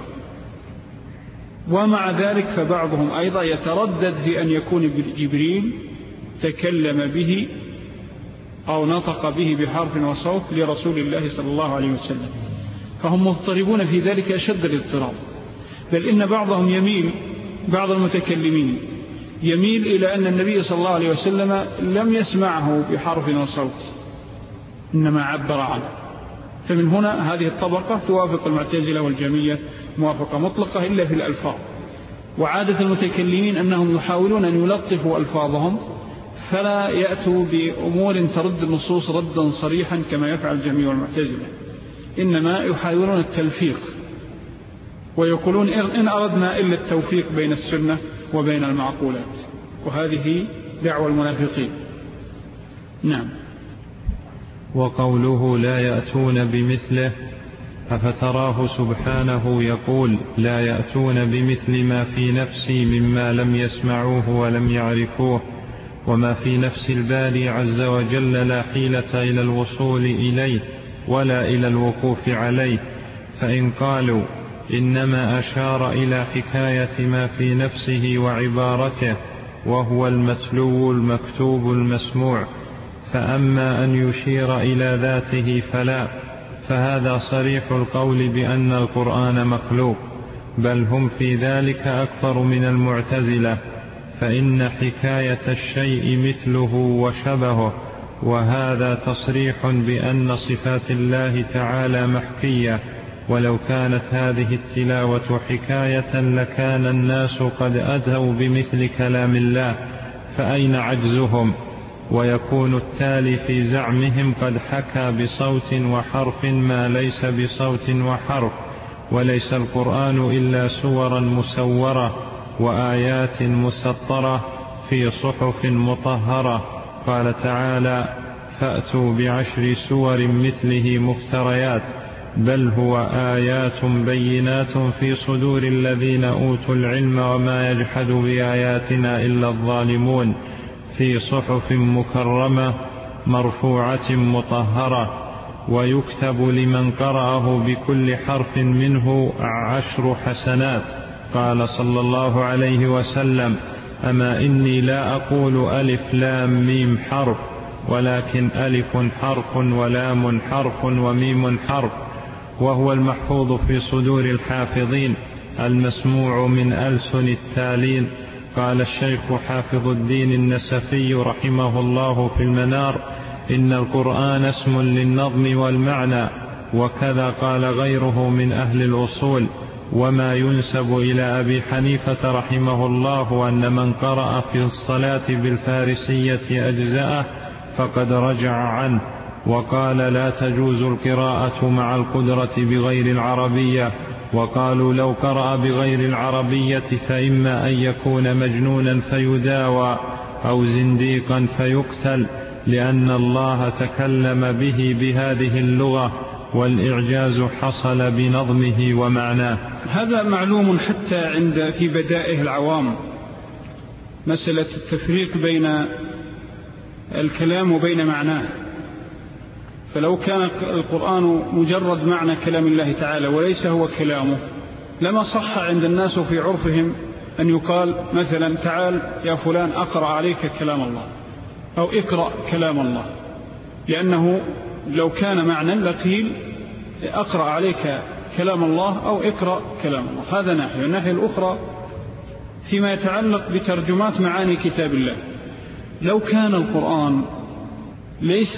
ومع ذلك فبعضهم أيضا يتردد في أن يكون جبريل تكلم به أو نطق به بحرف وصوت لرسول الله صلى الله عليه وسلم، فهم مضطربون في ذلك أشد الاضطراب. بل إن بعضهم بعض المتكلمين يميل إلى أن النبي صلى الله عليه وسلم لم يسمعه بحرف وصوت، إنما عبر عنه. فمن هنا هذه الطبقة توافق المعتزلة والجهمية موافقة مطلقة إلا في الألفاظ. وعادة المتكلمين أنهم يحاولون أن يلطفوا ألفاظهم فلا يأتوا بأمور ترد النصوص ردا صريحا كما يفعل الجهمية والمعتزلة، إنما يحاولون التلفيق ويقولون إن أردنا إلا التوفيق بين السنة وبين المعقولات، وهذه دعوة المنافقين. نعم. وقوله لا يأتون بمثله، أفتراه سبحانه يقول لا يأتون بمثل ما في نفسي مما لم يسمعوه ولم يعرفوه، وما في نفس الباري عز وجل لا حيلة إلى الوصول إليه ولا إلى الوقوف عليه. فإن قالوا إنما أشار إلى حكاية ما في نفسه وعبارته وهو المتلو المكتوب المسموع، فأما أن يشير إلى ذاته فلا، فهذا صريح القول بأن القرآن مخلوق، بل هم في ذلك أكثر من المعتزلة، فإن حكاية الشيء مثله وشبهه، وهذا تصريح بأن صفات الله تعالى محكية، ولو كانت هذه التلاوة حكاية لكان الناس قد أتوا بمثل كلام الله، فأين عجزهم؟ ويكون التالي في زعمهم قد حكى بصوت وحرف ما ليس بصوت وحرف، وليس القرآن إلا سورا مسورة وآيات مسطرة في صحف مطهرة. قال تعالى فأتوا ب10 سور مثله مفتريات، بل هو آيات بينات في صدور الذين أوتوا العلم، وما يجحد بآياتنا إلا الظالمون، في صحف مكرمة مرفوعة مطهرة. ويكتب لمن قرأه بكل حرف منه 10 حسنات. قال صلى الله عليه وسلم أما إني لا أقول ألف لام ميم حرف، ولكن ألف حرف ولام حرف وميم حرف، وهو المحفوظ في صدور الحافظين المسموع من ألسن التالين. قال الشيخ حافظ الدين النسفي رحمه الله في المنار إن القرآن اسم للنظم والمعنى، وكذا قال غيره من أهل الأصول. وما ينسب إلى أبي حنيفة رحمه الله أن من قرأ في الصلاة بالفارسية أجزاءه فقد رجع عنه، وقال لا تجوز القراءة مع القدرة بغير العربية. وقالوا لو قرأ بغير العربية فإما أن يكون مجنونا فيداوى أو زنديقا فيقتل، لأن الله تكلم به بهذه اللغة، والإعجاز حصل بنظمه ومعناه. هذا معلوم حتى في بدائه العوام، مسألة التفريق بين الكلام وبين معناه. فلو كان القرآن مجرد معنى كلام الله تعالى وليس هو كلامه لما صح عند الناس في عرفهم أن يقال مثلا تعال يا فلان أقرأ عليك كلام الله أو اقرأ كلام الله، لأنه لو كان معنى لقيل أقرأ عليك كلام الله أو اقرأ كلام الله. هذا ناحية. الناحية الأخرى فيما يتعلق بترجمات معاني كتاب الله، لو كان القرآن ليس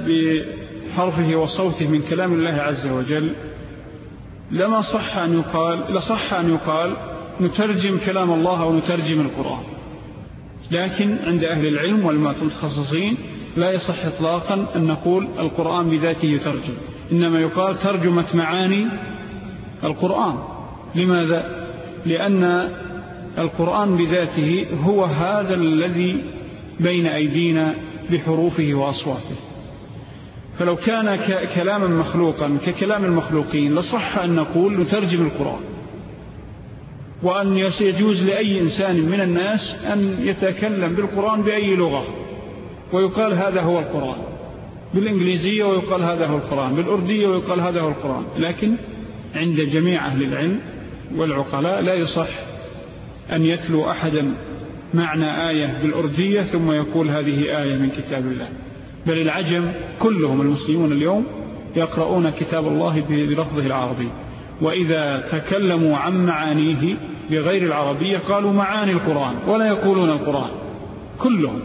بحرفه وصوته من كلام الله عز وجل لما صح أن يقال نترجم كلام الله أو نترجم القرآن. لكن عند أهل العلم والمتخصصين لا يصح إطلاقا أن نقول القرآن بذاته يترجم، إنما يقال ترجمة معاني القرآن. لماذا؟ لأن القرآن بذاته هو هذا الذي بين أيدينا بحروفه وأصواته. فلو كان كلاما مخلوقا ككلام المخلوقين لصح أن نقول نترجم القرآن، وأن يجوز لأي إنسان من الناس أن يتكلم بالقرآن بأي لغة ويقال هذا هو القرآن، بالإنجليزية ويقال هذا هو القرآن، بالأردية ويقال هذا هو القرآن. لكن عند جميع أهل العلم والعقلاء لا يصح أن يتلو أحدا معنى آية بالأردية ثم يقول هذه آية من كتاب الله. بل العجم كلهم المسلمون اليوم يقرؤون كتاب الله بلفظه العربي، وإذا تكلموا عن معانيه بغير العربية قالوا معاني القرآن ولا يقولون القرآن كلهم.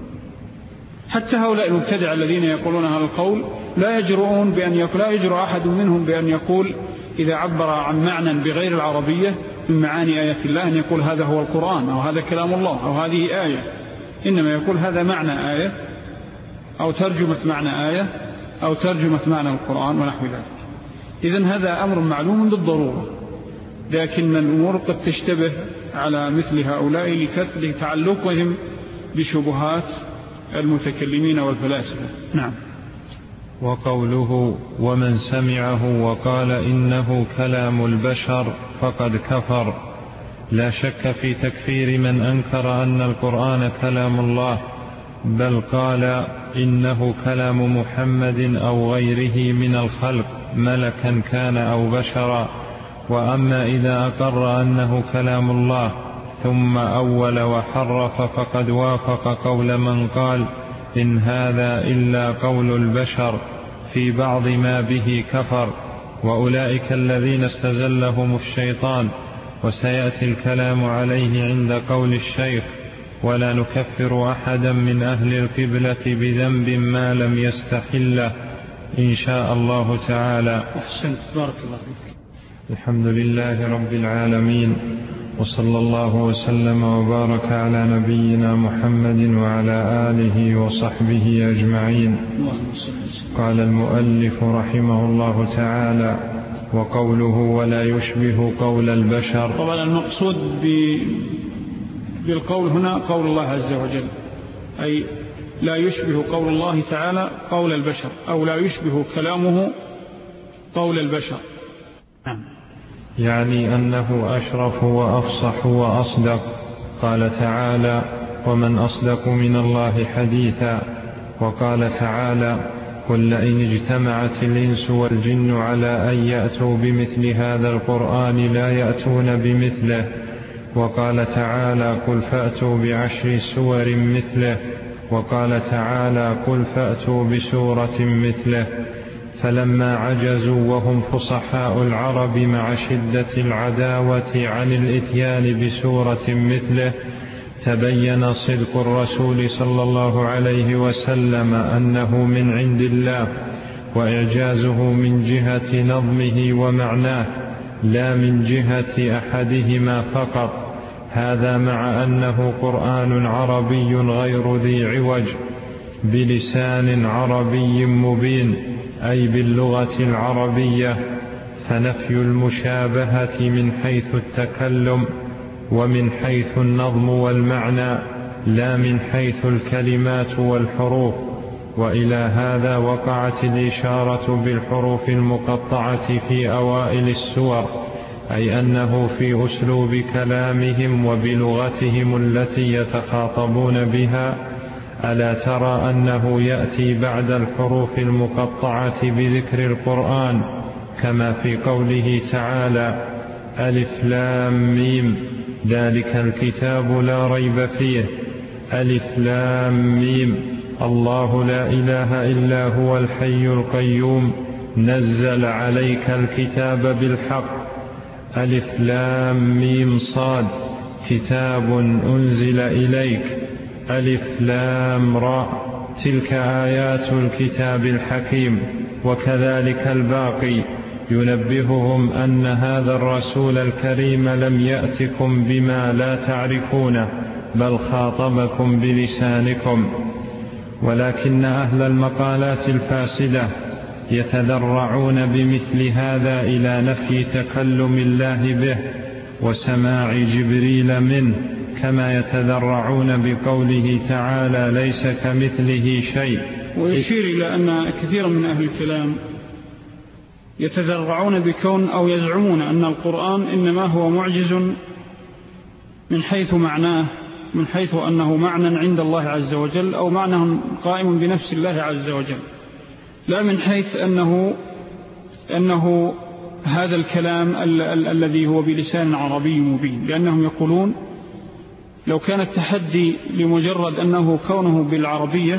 حتى هؤلاء المبتدع الذين يقولون هذا القول لا يجرؤ أحد منهم بأن يقول إذا عبر عن معنى بغير العربية من معاني آيات الله أن يقول هذا هو القرآن أو هذا كلام الله أو هذه آية، إنما يقول هذا معنى آية أو ترجمة معنى آية أو ترجمة معنى القرآن ونحو ذلك. إذن هذا أمر معلوم بالضرورة، لكن الأمور قد تشتبه على مثل هؤلاء لتعلقهم بشبهات المتكلمين والفلاسفة. نعم. وقوله ومن سمعه وقال إنه كلام البشر فقد كفر، لا شك في تكفير من أنكر أن القرآن كلام الله، بل قال إنه كلام محمد أو غيره من الخلق ملكا كان أو بشرا. وأما إذا أقر أنه كلام الله ثم أول وحرف فقد وافق قول من قال إن هذا إلا قول البشر في بعض ما به كفر، وأولئك الذين استزلهم الشيطان. وسيأتي الكلام عليه عند قول الشيخ ولا نكفر أحدا من أهل القبلة بذنب ما لم يستحله إن شاء الله تعالى. أحسنت، بارك الله فيك. الحمد لله رب العالمين، وصلى الله وسلم وبارك على نبينا محمد وعلى آله وصحبه أجمعين. قال المؤلف رحمه الله تعالى: وقوله ولا يشبه قول البشر. طبعا المقصود بالقول هنا قول الله عز وجل، أي لا يشبه قول الله تعالى قول البشر، أو لا يشبه كلامه قول البشر. يعني أنه أشرف وأفصح وأصدق. قال تعالى: ومن أصدق من الله حديثا. وقال تعالى: قل لئن اجتمعت الإنس والجن على أن يأتوا بمثل هذا القرآن لا يأتون بمثله. وقال تعالى: قل فأتوا بعشر سور مثله. وقال تعالى: قل فأتوا بسورة مثله. فلما عجزوا وهم فصحاء العرب مع شدة العداوة عن الإتيان بسورة مثله، تبين صدق الرسول صلى الله عليه وسلم أنه من عند الله، وإعجازه من جهة نظمه ومعناه لا من جهة أحدهما فقط. هذا مع أنه قرآن عربي غير ذي عوج بلسان عربي مبين، أي باللغة العربية، فنفي المشابهة من حيث التكلم ومن حيث النظم والمعنى لا من حيث الكلمات والحروف. وإلى هذا وقعت الإشارة بالحروف المقطعة في أوائل السور، أي أنه في أسلوب كلامهم وبلغتهم التي يتخاطبون بها. ألا ترى أنه يأتي بعد الحروف المقطعة بذكر القرآن، كما في قوله تعالى: ألف لام ميم ذلك الكتاب لا ريب فيه، ألف لام ميم الله لا إله إلا هو الحي القيوم نزل عليك الكتاب بالحق، ألف لام ميم صاد كتاب أنزل إليك، ألف لام را تلك آيات الكتاب الحكيم. وكذلك الباقي ينبههم أن هذا الرسول الكريم لم يأتكم بما لا تعرفونه، بل خاطبكم بلسانكم. ولكن أهل المقالات الفاسدة يتذرعون بمثل هذا إلى نفي تكلم الله به وسماع جبريل منه، كما يتذرعون بقوله تعالى: ليس كمثله شيء. ويشير إلى أن كثيرا من أهل الكلام يتذرعون بكون أو يزعمون أن القرآن إنما هو معجز من حيث معناه، من حيث أنه معنى عند الله عز وجل أو معنى قائم بنفس الله عز وجل، لا من حيث أنه هذا الكلام الذي هو بلسان عربي مبين. لأنهم يقولون لو كان التحدي لمجرد أنه كونه بالعربية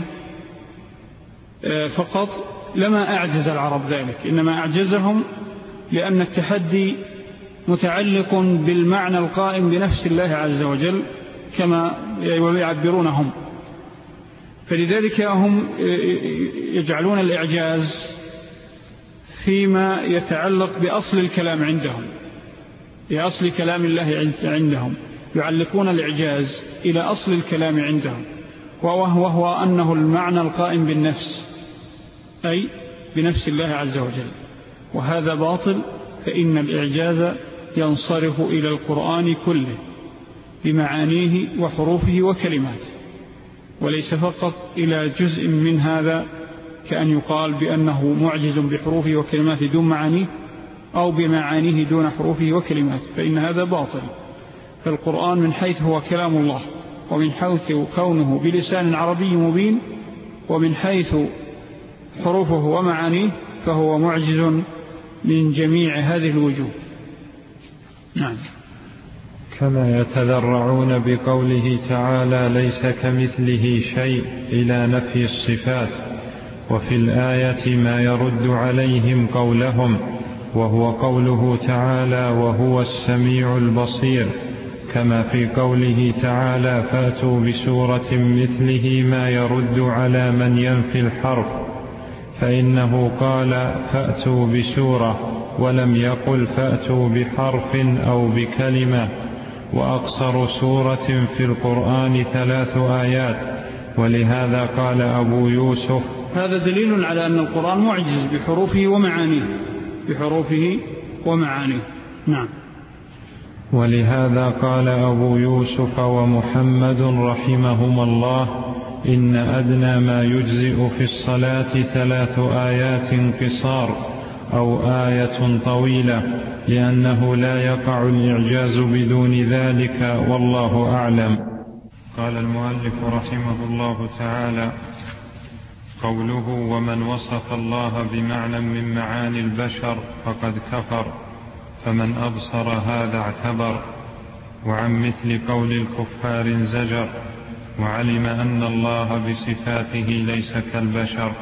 فقط لما أعجز العرب ذلك، إنما أعجزهم لأن التحدي متعلق بالمعنى القائم بنفس الله عز وجل كما يعبرونهم. فلذلك هم يجعلون الإعجاز فيما يتعلق بأصل الكلام عندهم، بأصل كلام الله عندهم، يعلقون الإعجاز إلى أصل الكلام عندهم، وهو أنه المعنى القائم بالنفس، أي بنفس الله عز وجل. وهذا باطل، فإن الإعجاز ينصرف إلى القرآن كله بمعانيه وحروفه وكلماته، وليس فقط إلى جزء من هذا، كأن يقال بأنه معجز بحروفه وكلماته دون معانيه، أو بمعانيه دون حروفه وكلماته، فإن هذا باطل. فالقرآن من حيث هو كلام الله، ومن حيث كونه بلسان عربي مبين، ومن حيث حروفه ومعانيه، فهو معجز من جميع هذه الوجوه. نعم. كما يتذرعون بقوله تعالى ليس كمثله شيء إلى نفي الصفات، وفي الآية ما يرد عليهم قولهم، وهو قوله تعالى وهو السميع البصير، كما في قوله تعالى فأتوا بسورة مثله ما يرد على من ينفي الحرف، فإنه قال فأتوا بسورة ولم يقل فأتوا بحرف أو بكلمة، وأقصر سورة في القرآن 3 آيات، ولهذا قال أبو يوسف هذا دليل على أن القرآن معجز بحروفه ومعانيه. نعم. ولهذا قال أبو يوسف ومحمد رحمهما الله إن أدنى ما يجزئ في الصلاة 3 آيات قصار أو آية طويلة، لأنه لا يقع الإعجاز بدون ذلك، والله أعلم. قال المؤلف رحمه الله تعالى: قوله ومن وصف الله بمعنى من معاني البشر فقد كفر، فمن أبصر هذا اعتبر، وعن مثل قول الكفار زجر، وعلم أن الله بصفاته ليس كالبشر.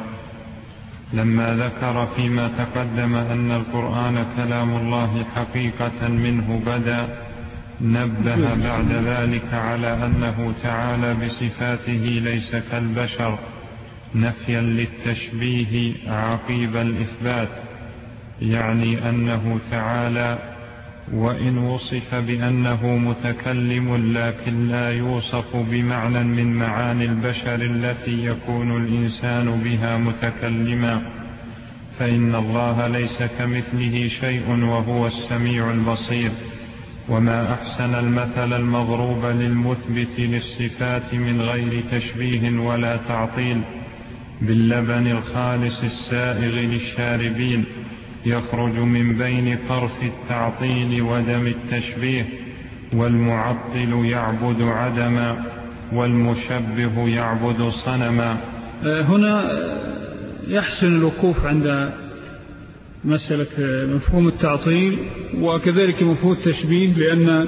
لما ذكر فيما تقدم أن القرآن كلام الله حقيقة منه بدا، نبه بعد ذلك على أنه تعالى بصفاته ليس كالبشر، نفيا للتشبيه عقيب الإثبات، يعني أنه تعالى وإن وصف بأنه متكلم لكن لا يوصف بمعنى من معاني البشر التي يكون الإنسان بها متكلما، فإن الله ليس كمثله شيء وهو السميع البصير. وما أحسن المثل المضروب للمثبت للصفات من غير تشبيه ولا تعطيل، باللبن الخالص السائغ للشاربين، يخرج من بين فرث التعطيل ودم التشبيه، والمعطل يعبد عدما، والمشبه يعبد صنما. هنا يحسن الوقوف عند مسألة مفهوم التعطيل وكذلك مفهوم التشبيه، لأن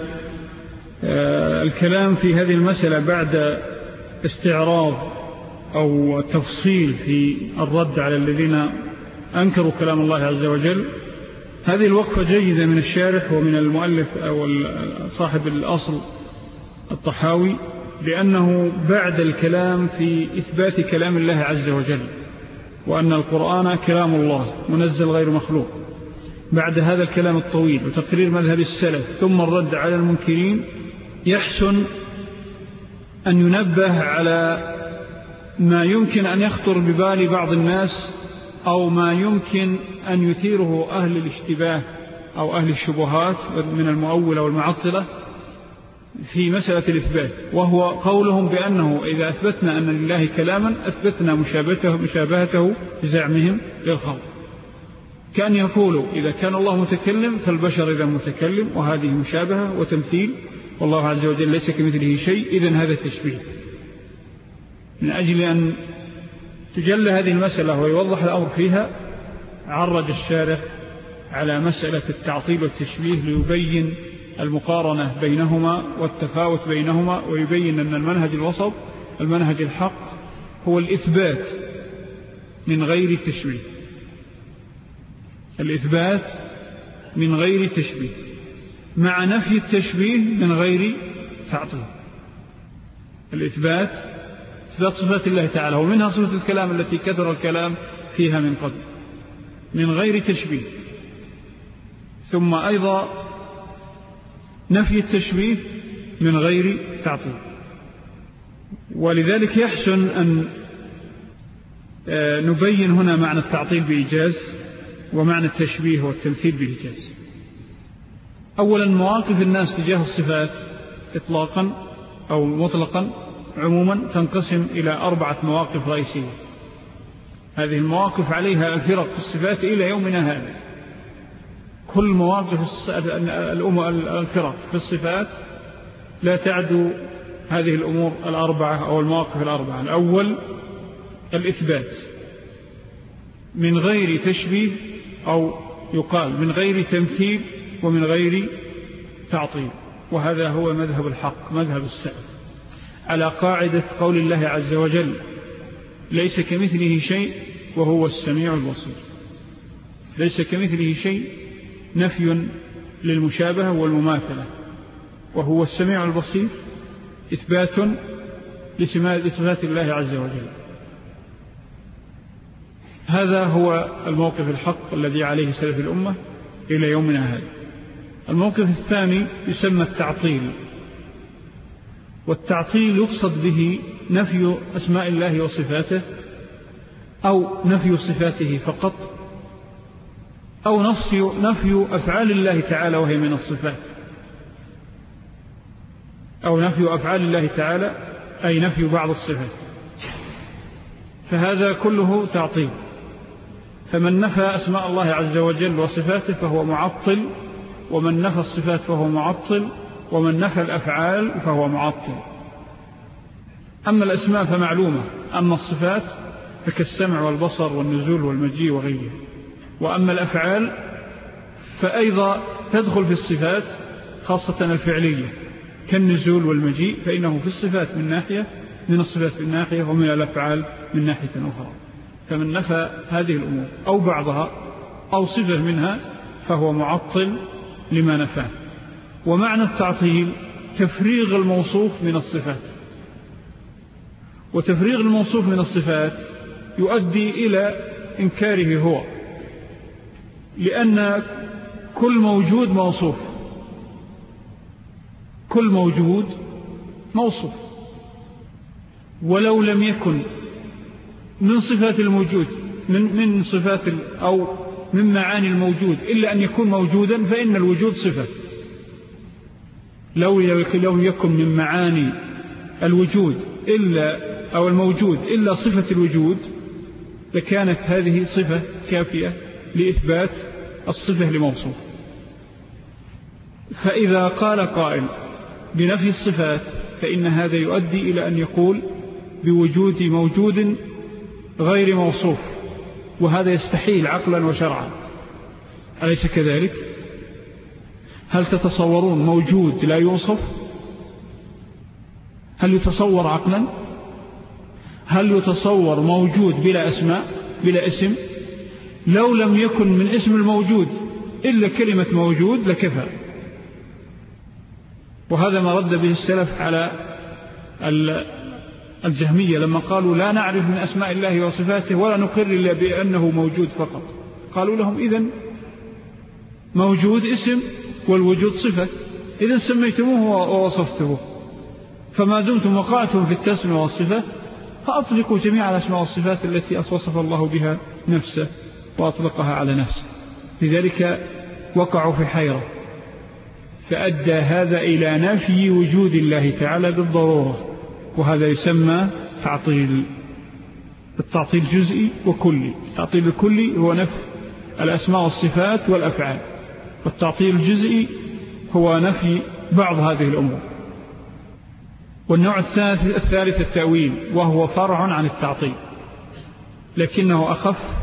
الكلام في هذه المسألة بعد استعراض أو تفصيل في الرد على الذين أنكروا كلام الله عز وجل، هذه الوقفة جيدة من الشارح ومن المؤلف أو صاحب الأصل الطحاوي، لأنه بعد الكلام في إثبات كلام الله عز وجل وأن القرآن كلام الله منزل غير مخلوق، بعد هذا الكلام الطويل وتقرير مذهب السلف ثم الرد على المنكرين، يحسن أن ينبه على ما يمكن أن يخطر ببال بعض الناس أو ما يمكن أن يثيره أهل الاشتباه أو أهل الشبهات من المؤولة والمعطلة في مسألة الإثبات، وهو قولهم بأنه إذا أثبتنا أن لله كلاما أثبتنا مشابهته بزعمهم للخلق، كأن يقولوا إذا كان الله متكلم فالبشر إذا متكلم، وهذه مشابهة وتمثيل، والله عز وجل ليس كمثله شيء، إذن هذا التشبيه. من أجل أن تجلى هذه المسألة ويوضح الأمر فيها، عرج الشارح على مسألة التعطيل والتشبيه ليبين المقارنة بينهما والتفاوت بينهما، ويبين أن المنهج الوسط المنهج الحق هو الإثبات من غير تشبيه، الإثبات من غير تشبيه مع نفي التشبيه من غير تعطيل. الإثبات صفات الله تعالى، ومنها صفة الكلام التي كثر الكلام فيها من قبل من غير تشبيه، ثم أيضا نفي التشبيه من غير تعطيل. ولذلك يحسن أن نبين هنا معنى التعطيل بإيجاز، ومعنى التشبيه والتمثيل بالإيجاز. أولا مواقف الناس تجاه الصفات إطلاقا أو مطلقا عموما تنقسم إلى 4 مواقف رئيسية. هذه المواقف عليها الفرق في الصفات إلى يومنا هذا. كل مواقف الفرق في الصفات لا تعدو هذه الأمور 4 أو المواقف 4. الأول الإثبات من غير تشبيه، أو يقال من غير تمثيل ومن غير تعطيل، وهذا هو مذهب الحق، مذهب السلف، على قاعدة قول الله عز وجل: ليس كمثله شيء وهو السميع البصير. ليس كمثله شيء نفي للمشابهة والمماثلة، وهو السميع البصير إثبات لصفات الله عز وجل. هذا هو الموقف الحق الذي عليه سلف الأمة إلى يومنا هذا. الموقف الثاني يسمى التعطيل، والتعطيل يقصد به نفي أسماء الله وصفاته، أو نفي صفاته فقط، أو نفي أفعال الله تعالى وهي من الصفات، أو نفي أفعال الله تعالى أي نفي بعض الصفات، فهذا كله تعطيل. فمن نفى أسماء الله عز وجل وصفاته فهو معطل، ومن نفى الصفات فهو معطل، ومن نفى الأفعال فهو معطل. أما الأسماء فمعلومة، أما الصفات فكالسمع والبصر والنزول والمجيء وغيره. وأما الأفعال فأيضا تدخل في الصفات، خاصة الفعلية كالنزول والمجيء، فإنه في الصفات من ناحية، من الصفات من ناحية، ومن الأفعال من ناحية أخرى. فمن نفى هذه الأمور أو بعضها أو صفة منها فهو معطل لما نفاه. ومعنى التعطيل تفريغ الموصوف من الصفات، وتفريغ الموصوف من الصفات يؤدي إلى إنكاره هو، لأن كل موجود موصوف، كل موجود موصوف، ولو لم يكن من صفات الموجود من صفات أو من معاني الموجود إلا أن يكون موجودا فإن الوجود صفة. لو يكن من معاني الوجود إلا أو الموجود إلا صفة الوجود لكانت هذه صفة كافية لإثبات الصفة لموصوف. فإذا قال قائل بنفي الصفات فإن هذا يؤدي إلى أن يقول بوجود موجود غير موصوف، وهذا يستحيل عقلا وشرعا، أليس كذلك؟ هل تتصورون موجود لا يوصف؟ هل يتصور عقلا؟ هل يتصور موجود بلا أسماء بلا اسم؟ لو لم يكن من اسم الموجود إلا كلمة موجود لكفى. وهذا ما رد به السلف على الجهمية لما قالوا لا نعرف من أسماء الله وصفاته ولا نقر إلا بأنه موجود فقط. قالوا لهم إذن موجود اسم والوجود صفة، إذن سميتموه ووصفته، فما دمتم وقعتم في التسمية والصفة فأطلقوا جميع الأسماء والصفات التي وصف الله بها نفسه وأطلقها على نفسه. لذلك وقعوا في حيرة، فأدى هذا إلى نفي وجود الله تعالى بالضرورة، وهذا يسمى تعطيل. التعطيل جزئي وكلي. التعطيل الكلي هو نفي الأسماء والصفات والأفعال، والتعطيل الجزئي هو نفي بعض هذه الأمور. والنوع الثالث التأويل، وهو فرع عن التعطيل، لكنه أخف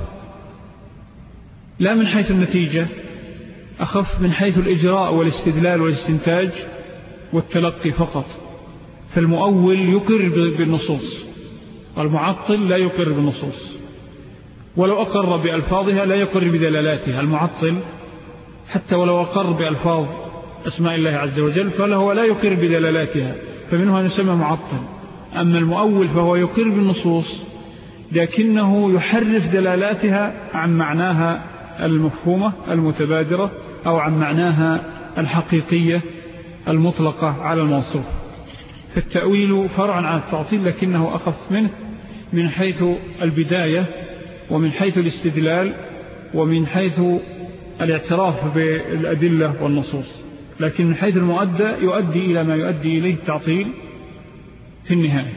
لا من حيث النتيجة، أخف من حيث الإجراء والاستدلال والاستنتاج والتلقي فقط. فالمؤول يقر بالنصوص، والمعطل لا يقر بالنصوص، ولو أقر بألفاظها لا يقر بدلالاتها. المعطل حتى ولو أقر بألفاظ أسماء الله عز وجل فهو لا يقر بدلالاتها، فمنه أن يسمى معطل. أما المؤول فهو يقر بالنصوص لكنه يحرف دلالاتها عن معناها المفهومة المتبادرة أو عن معناها الحقيقية المطلقة على الموصوف. فالتأويل فرع عن التعطيل لكنه أخف منه من حيث البداية ومن حيث الاستدلال ومن حيث الاعتراف بالأدلة والنصوص، لكن من حيث المؤدى يؤدي إلى ما يؤدي إليه التعطيل في النهاية.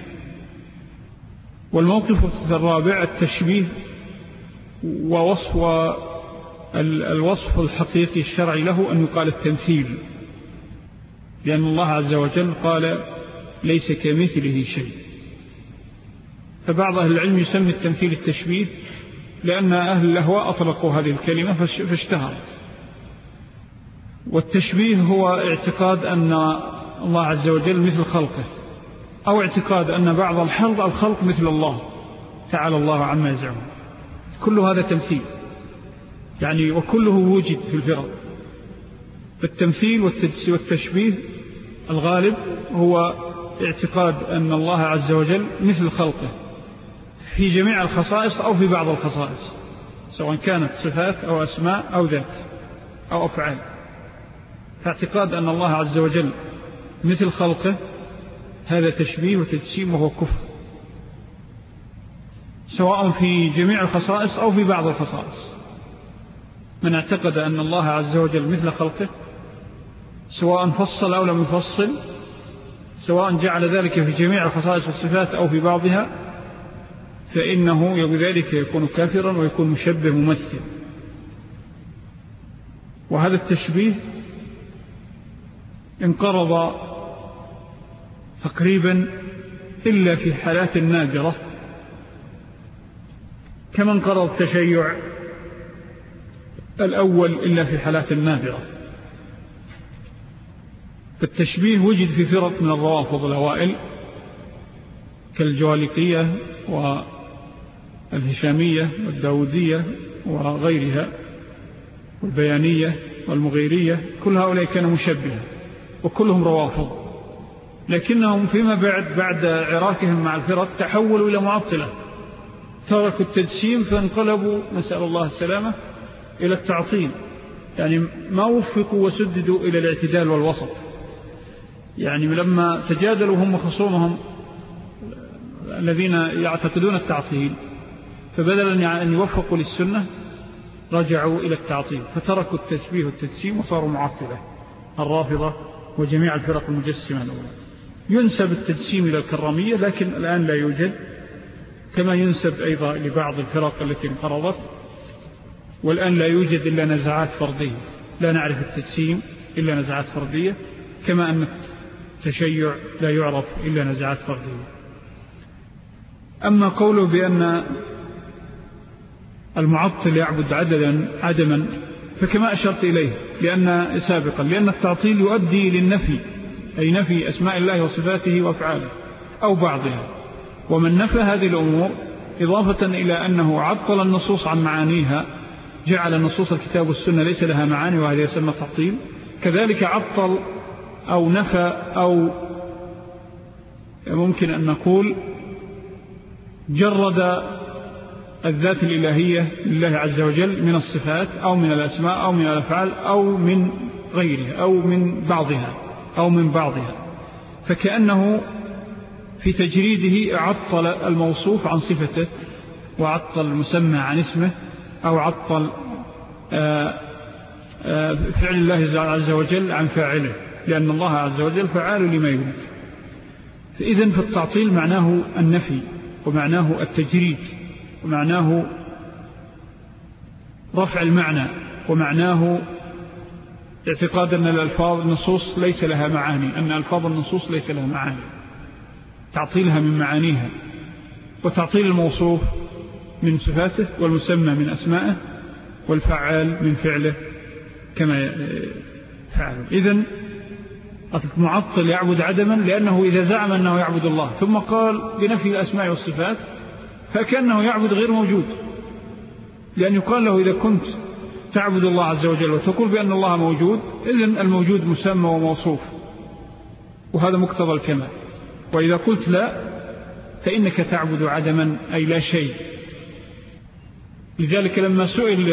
والموقف الرابع التشبيه الوصف الحقيقي الشرعي له أن يقال التمثيل، لأن الله عز وجل قال ليس كمثله شيء. فبعض أهل العلم يسمي التمثيل التشبيه، لأن أهل الأهواء أطلقوا هذه الكلمة فاشتهرت. والتشبيه هو اعتقاد أن الله عز وجل مثل خلقه، أو اعتقاد أن بعض الخلق مثل الله تعالى الله عما يزعمون. كل هذا تمثيل يعني، وكله وجد في الفرق. التمثيل والتشبيه الغالب هو اعتقاد أن الله عز وجل مثل خلقه في جميع الخصائص أو في بعض الخصائص، سواء كانت صفات أو أسماء أو ذات أو أفعال. فاعتقاد أن الله عز وجل مثل خلقه هذا تشبيه وتجسيم، وهو كفر، سواء في جميع الخصائص أو في بعض الخصائص. من اعتقد أن الله عز وجل مثل خلقه، سواء فصل أو لم يفصل، سواء جعل ذلك في جميع الخصائص والصفات أو في بعضها، فإنه بذلك يكون كافرا ويكون مشبه ممثل. وهذا التشبيه انقرض تقريبا إلا في حالات نادرة، كما انقرض التشيع الأول إلا في حالات نادرة. فالتشبيه وجد في فرق من الروافض الأوائل كالجوالقية والهشامية والداودية وغيرها والبيانية والمغيرية، كل هؤلاء كانوا مشبهة وكلهم روافض، لكنهم فيما بعد عراكهم مع الفرق تحولوا إلى معطلة، تركوا التجسيم فانقلبوا نسأل الله السلامة إلى التعطيل. يعني ما وفقوا وسددوا إلى الاعتدال والوسط. يعني لما تجادلوا هم وخصومهم الذين يعتقدون التعطيل، فبدلا أن يوفقوا للسنة رجعوا إلى التعطيل، فتركوا التشبيه والتجسيم وصاروا معطلة الرافضة وجميع الفرق المجسمة الأولى. ينسب التجسيم إلى الكرامية، لكن الآن لا يوجد، كما ينسب أيضا لبعض الفرق التي انقرضت. والآن لا يوجد إلا نزعات فردية، لا نعرف التجسيم إلا نزعات فردية، كما أن التشيع لا يعرف إلا نزعات فردية. أما قوله بأن المعطل يعبد عدما فكما أشرت إليه سابقا، لأن التعطيل يؤدي للنفي، أي نفي أسماء الله وصفاته وأفعاله أو بعضها. ومن نفى هذه الأمور إضافة إلى أنه عطل النصوص عن معانيها، جعل النصوص الكتاب والسنة ليس لها معاني، وهذا يسمى تعطيل. كذلك عطل أو نفى، أو ممكن أن نقول جرد الذات الإلهية لله عز وجل من الصفات أو من الأسماء أو من الأفعال أو من غيرها أو من بعضها فكأنه في تجريده عطل الموصوف عن صفته، وعطل المسمى عن اسمه، أو عطل فعل الله عز وجل عن فاعله، لأن الله عز وجل فعال لما يريد. فإذن فالتعطيل معناه النفي، ومعناه التجريد، ومعناه رفع المعنى، ومعناه اعتقاد أن الألفاظ النصوص ليس لها معاني، أن ألفاظ النصوص ليس لها معاني، تعطيلها من معانيها، وتعطيل الموصوف من صفاته، والمسمى من أسمائه، والفعال من فعله كما فعل. إذن المعطل يعبد عدما، لأنه إذا زعم أنه يعبد الله ثم قال بنفي الأسماء والصفات فكأنه يعبد غير موجود، لأن يقال له إذا كنت تعبد الله عز وجل وتقول بأن الله موجود، إذن الموجود مسمى وموصوف، وهذا مقتضى الكمال. وإذا قلت لا فإنك تعبد عدما، أي لا شيء. لذلك لما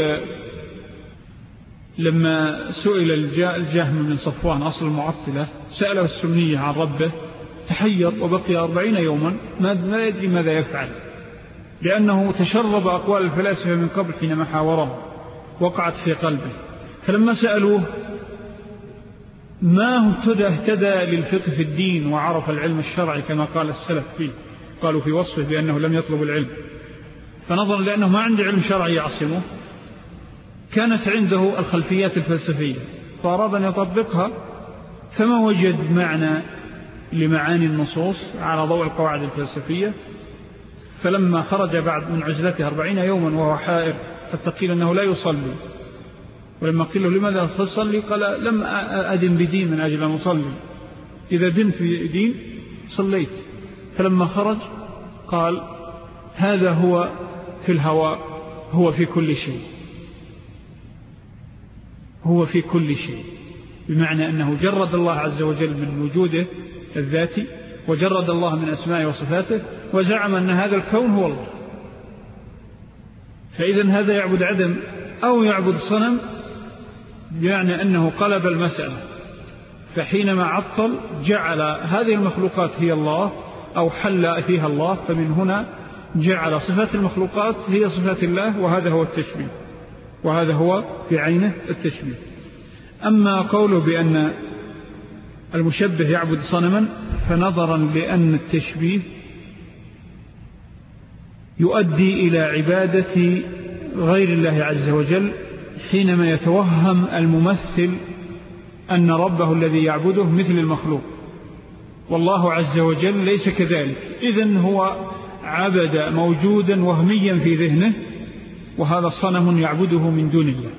سئل الجهم من صفوان أصل المعطلة، سأله السنية عن ربه، تحير وبقي 40 يوما ما يدري ماذا يفعل، لأنه تشرب أقوال الفلاسفة من قبل حينما حاورهم، وقعت في قلبه. فلما سألوه ما اهتدى للفقه في الدين وعرف العلم الشرعي كما قال السلف فيه، قالوا في وصفه بأنه لم يطلب العلم، فنظرا لأنه ما عنده علم شرعي يعصمه كانت عنده الخلفيات الفلسفية، فأراد أن يطبقها فما وجد معنى لمعاني النصوص على ضوء القواعد الفلسفية. فلما خرج بعد من عزلته 40 يوما وهو حائر حتى قيل أنه لا يصلي، ولما قيل له لماذا تصلي قال لم أدن بدين من أجل أن أصلي، إذا دنت في دين صليت. فلما خرج قال هذا هو في الهواء، هو في كل شيء، هو في كل شيء، بمعنى أنه جرد الله عز وجل من وجوده الذاتي وجرد الله من أسمائه وصفاته وزعم أن هذا الكون هو الله. فإذا هذا يعبد عدم أو يعبد صنم، يعني أنه قلب المسألة، فحينما عطل جعل هذه المخلوقات هي الله أو حل فيها الله، فمن هنا جعل صفات المخلوقات هي صفات الله، وهذا هو التشبيه، وهذا هو بعينه التشبيه. أما قوله بأن المشبه يعبد صنما فنظرا لأن التشبيه يؤدي إلى عبادة غير الله عز وجل، حينما يتوهم الممثل أن ربه الذي يعبده مثل المخلوق، والله عز وجل ليس كذلك. إذن هو عبد موجودا وهميا في ذهنه، وهذا صنم يعبده من دون الله،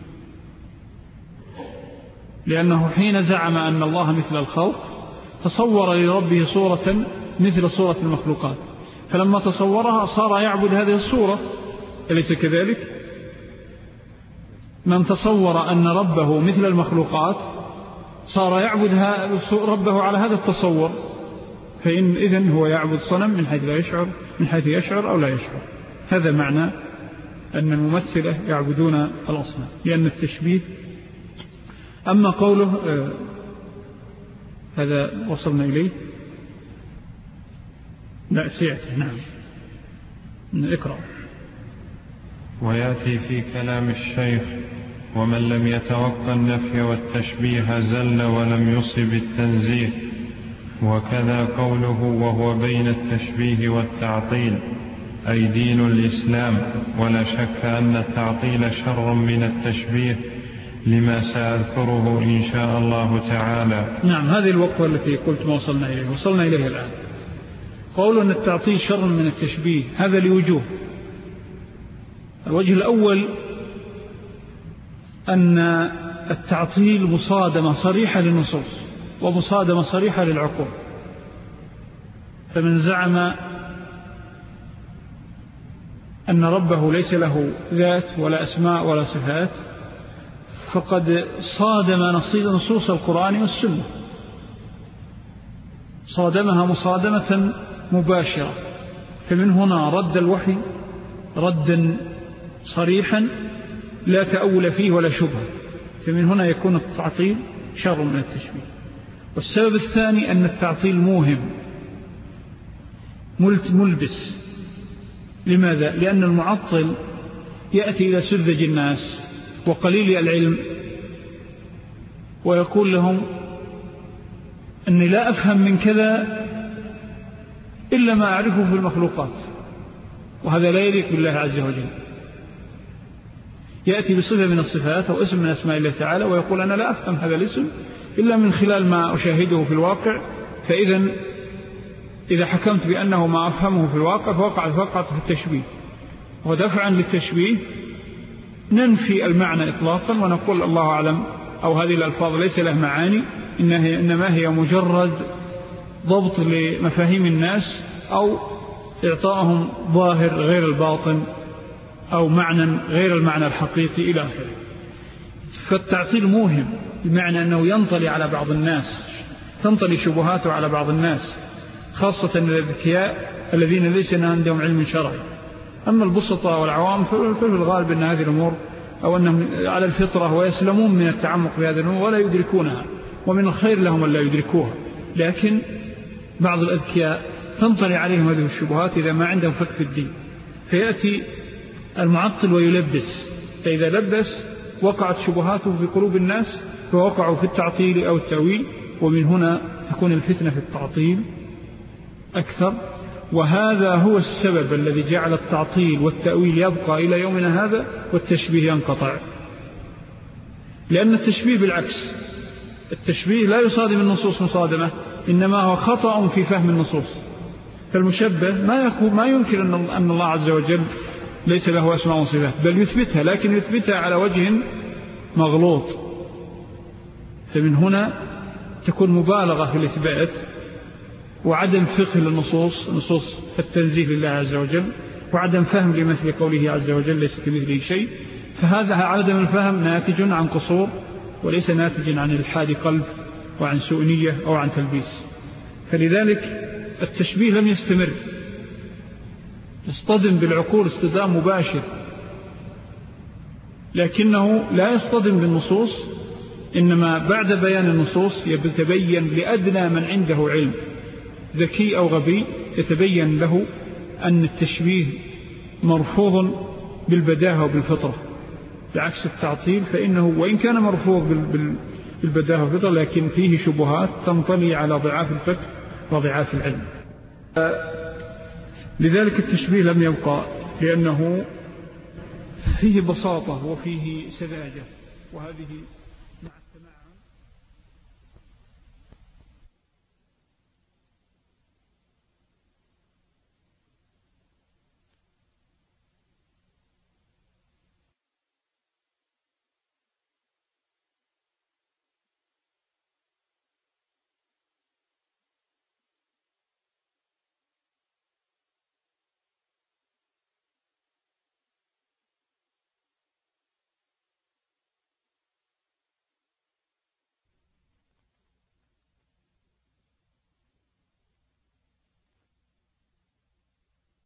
لأنه حين زعم أن الله مثل الخلق تصور لربه صورة مثل صورة المخلوقات، فلما تصورها صار يعبد هذه الصورة، أليس كذلك؟ من تصور أن ربه مثل المخلوقات صار يعبد ربه على هذا التصور، فإن إذن هو يعبد صنم من حيث لا يشعر، من حيث يشعر أو لا يشعر. هذا معنى أن الممثلة يعبدون الأصنام، لأن التشبيه. أما قوله هذا وصلنا إليه، لا سيأتي. نعم اقرأ. ويأتي في كلام الشيخ ومن لم يتوقع النفي والتشبيه زل ولم يصب التنزيه، وكذا قوله وهو بين التشبيه والتعطيل أي دين الإسلام، ولا شك أن التعطيل شر من التشبيه لما سأذكره إن شاء الله تعالى. نعم، هذه الوقفة التي قلت ما وصلنا إليه، وصلنا إليه الآن. قول أن التعطيل شر من التشبيه هذا لوجوه. الوجه الأول أن التعطيل مصادمة صريحة للنصوص ومصادمة صريحة للعقول، فمن زعم أن ربه ليس له ذات ولا أسماء ولا صفات فقد صادم نصوص القرآن والسنة، صادمها مصادمة مباشرة، فمن هنا رد الوحي ردا صريحا لا تأول فيه ولا شبهة، فمن هنا يكون التعطيل شر من التشبيه. والسبب الثاني أن التعطيل موهم ملبس. لماذا؟ لأن المعطل يأتي إلى سذج الناس وقليل العلم ويقول لهم أني لا أفهم من كذا إلا ما أعرفه في المخلوقات، وهذا لا يليق بالله عز وجل. يأتي بصفة من الصفات أو اسم من أسماء الله تعالى ويقول أنا لا أفهم هذا الاسم إلا من خلال ما أشاهده في الواقع، إذا حكمت بأنه ما أفهمه في الواقع فوقعت في التشبيه. ودفعا للتشبيه ننفي المعنى إطلاقا ونقول الله أعلم، أو هذه الألفاظ ليس لها معاني، إنما هي مجرد ضبط لمفاهيم الناس أو إعطائهم ظاهر غير الباطن أو معنى غير المعنى الحقيقي إلى آخره. فالتعطيل موهم بمعنى أنه ينطلي على بعض الناس، تنطلي شبهاته على بعض الناس، خاصة الأذكياء الذين ليس عندهم علم شرعي. أما البسطاء والعوام ففي الغالب أن هذه الأمور أو أنهم على الفطرة ويسلمون من التعمق في هذه الأمور ولا يدركونها، ومن الخير لهم أن لا يدركوها. لكن بعض الأذكياء تنطلي عليهم هذه الشبهات إذا ما عندهم فقه في الدين، فيأتي المعطل ويلبس فإذا لبس وقعت شبهاته في قلوب الناس فوقعوا في التعطيل أو التأويل، ومن هنا تكون الفتنة في التعطيل أكثر. وهذا هو السبب الذي جعل التعطيل والتأويل يبقى إلى يومنا هذا والتشبيه ينقطع. لأن التشبيه بالعكس، التشبيه لا يصادم النصوص مصادمة، إنما هو خطأ في فهم النصوص. فالمشبه ما ينكر أن الله عز وجل ليس له أسماء وصفات، بل يثبتها، لكن يثبتها على وجه مغلوط. فمن هنا تكون مبالغة في الإثبات وعدم فقه للنصوص، نصوص التنزيه لله عز وجل، وعدم فهم لمثل قوله عز وجل ليس كمثله شيء. فهذا عدم الفهم ناتج عن قصور وليس ناتج عن إلحاد قلب وعن سوء نية أو عن تلبيس. فلذلك التشبيه لم يستمر، اصطدم بالعقول اصطدام مباشر، لكنه لا يصطدم بالنصوص، إنما بعد بيان النصوص يتبين لأدنى من عنده علم ذكي أو غبي، يتبين له أن التشبيه مرفوض بالبداهة وبالفطرة، بعكس التعطيل فإنه وإن كان مرفوض بالبداهة والفطرة لكن فيه شبهات تنطلي على ضعاف الفقه وضعاف العلم. لذلك التشبيه لم يبقى، لأنه فيه بساطة وفيه سذاجة، وهذه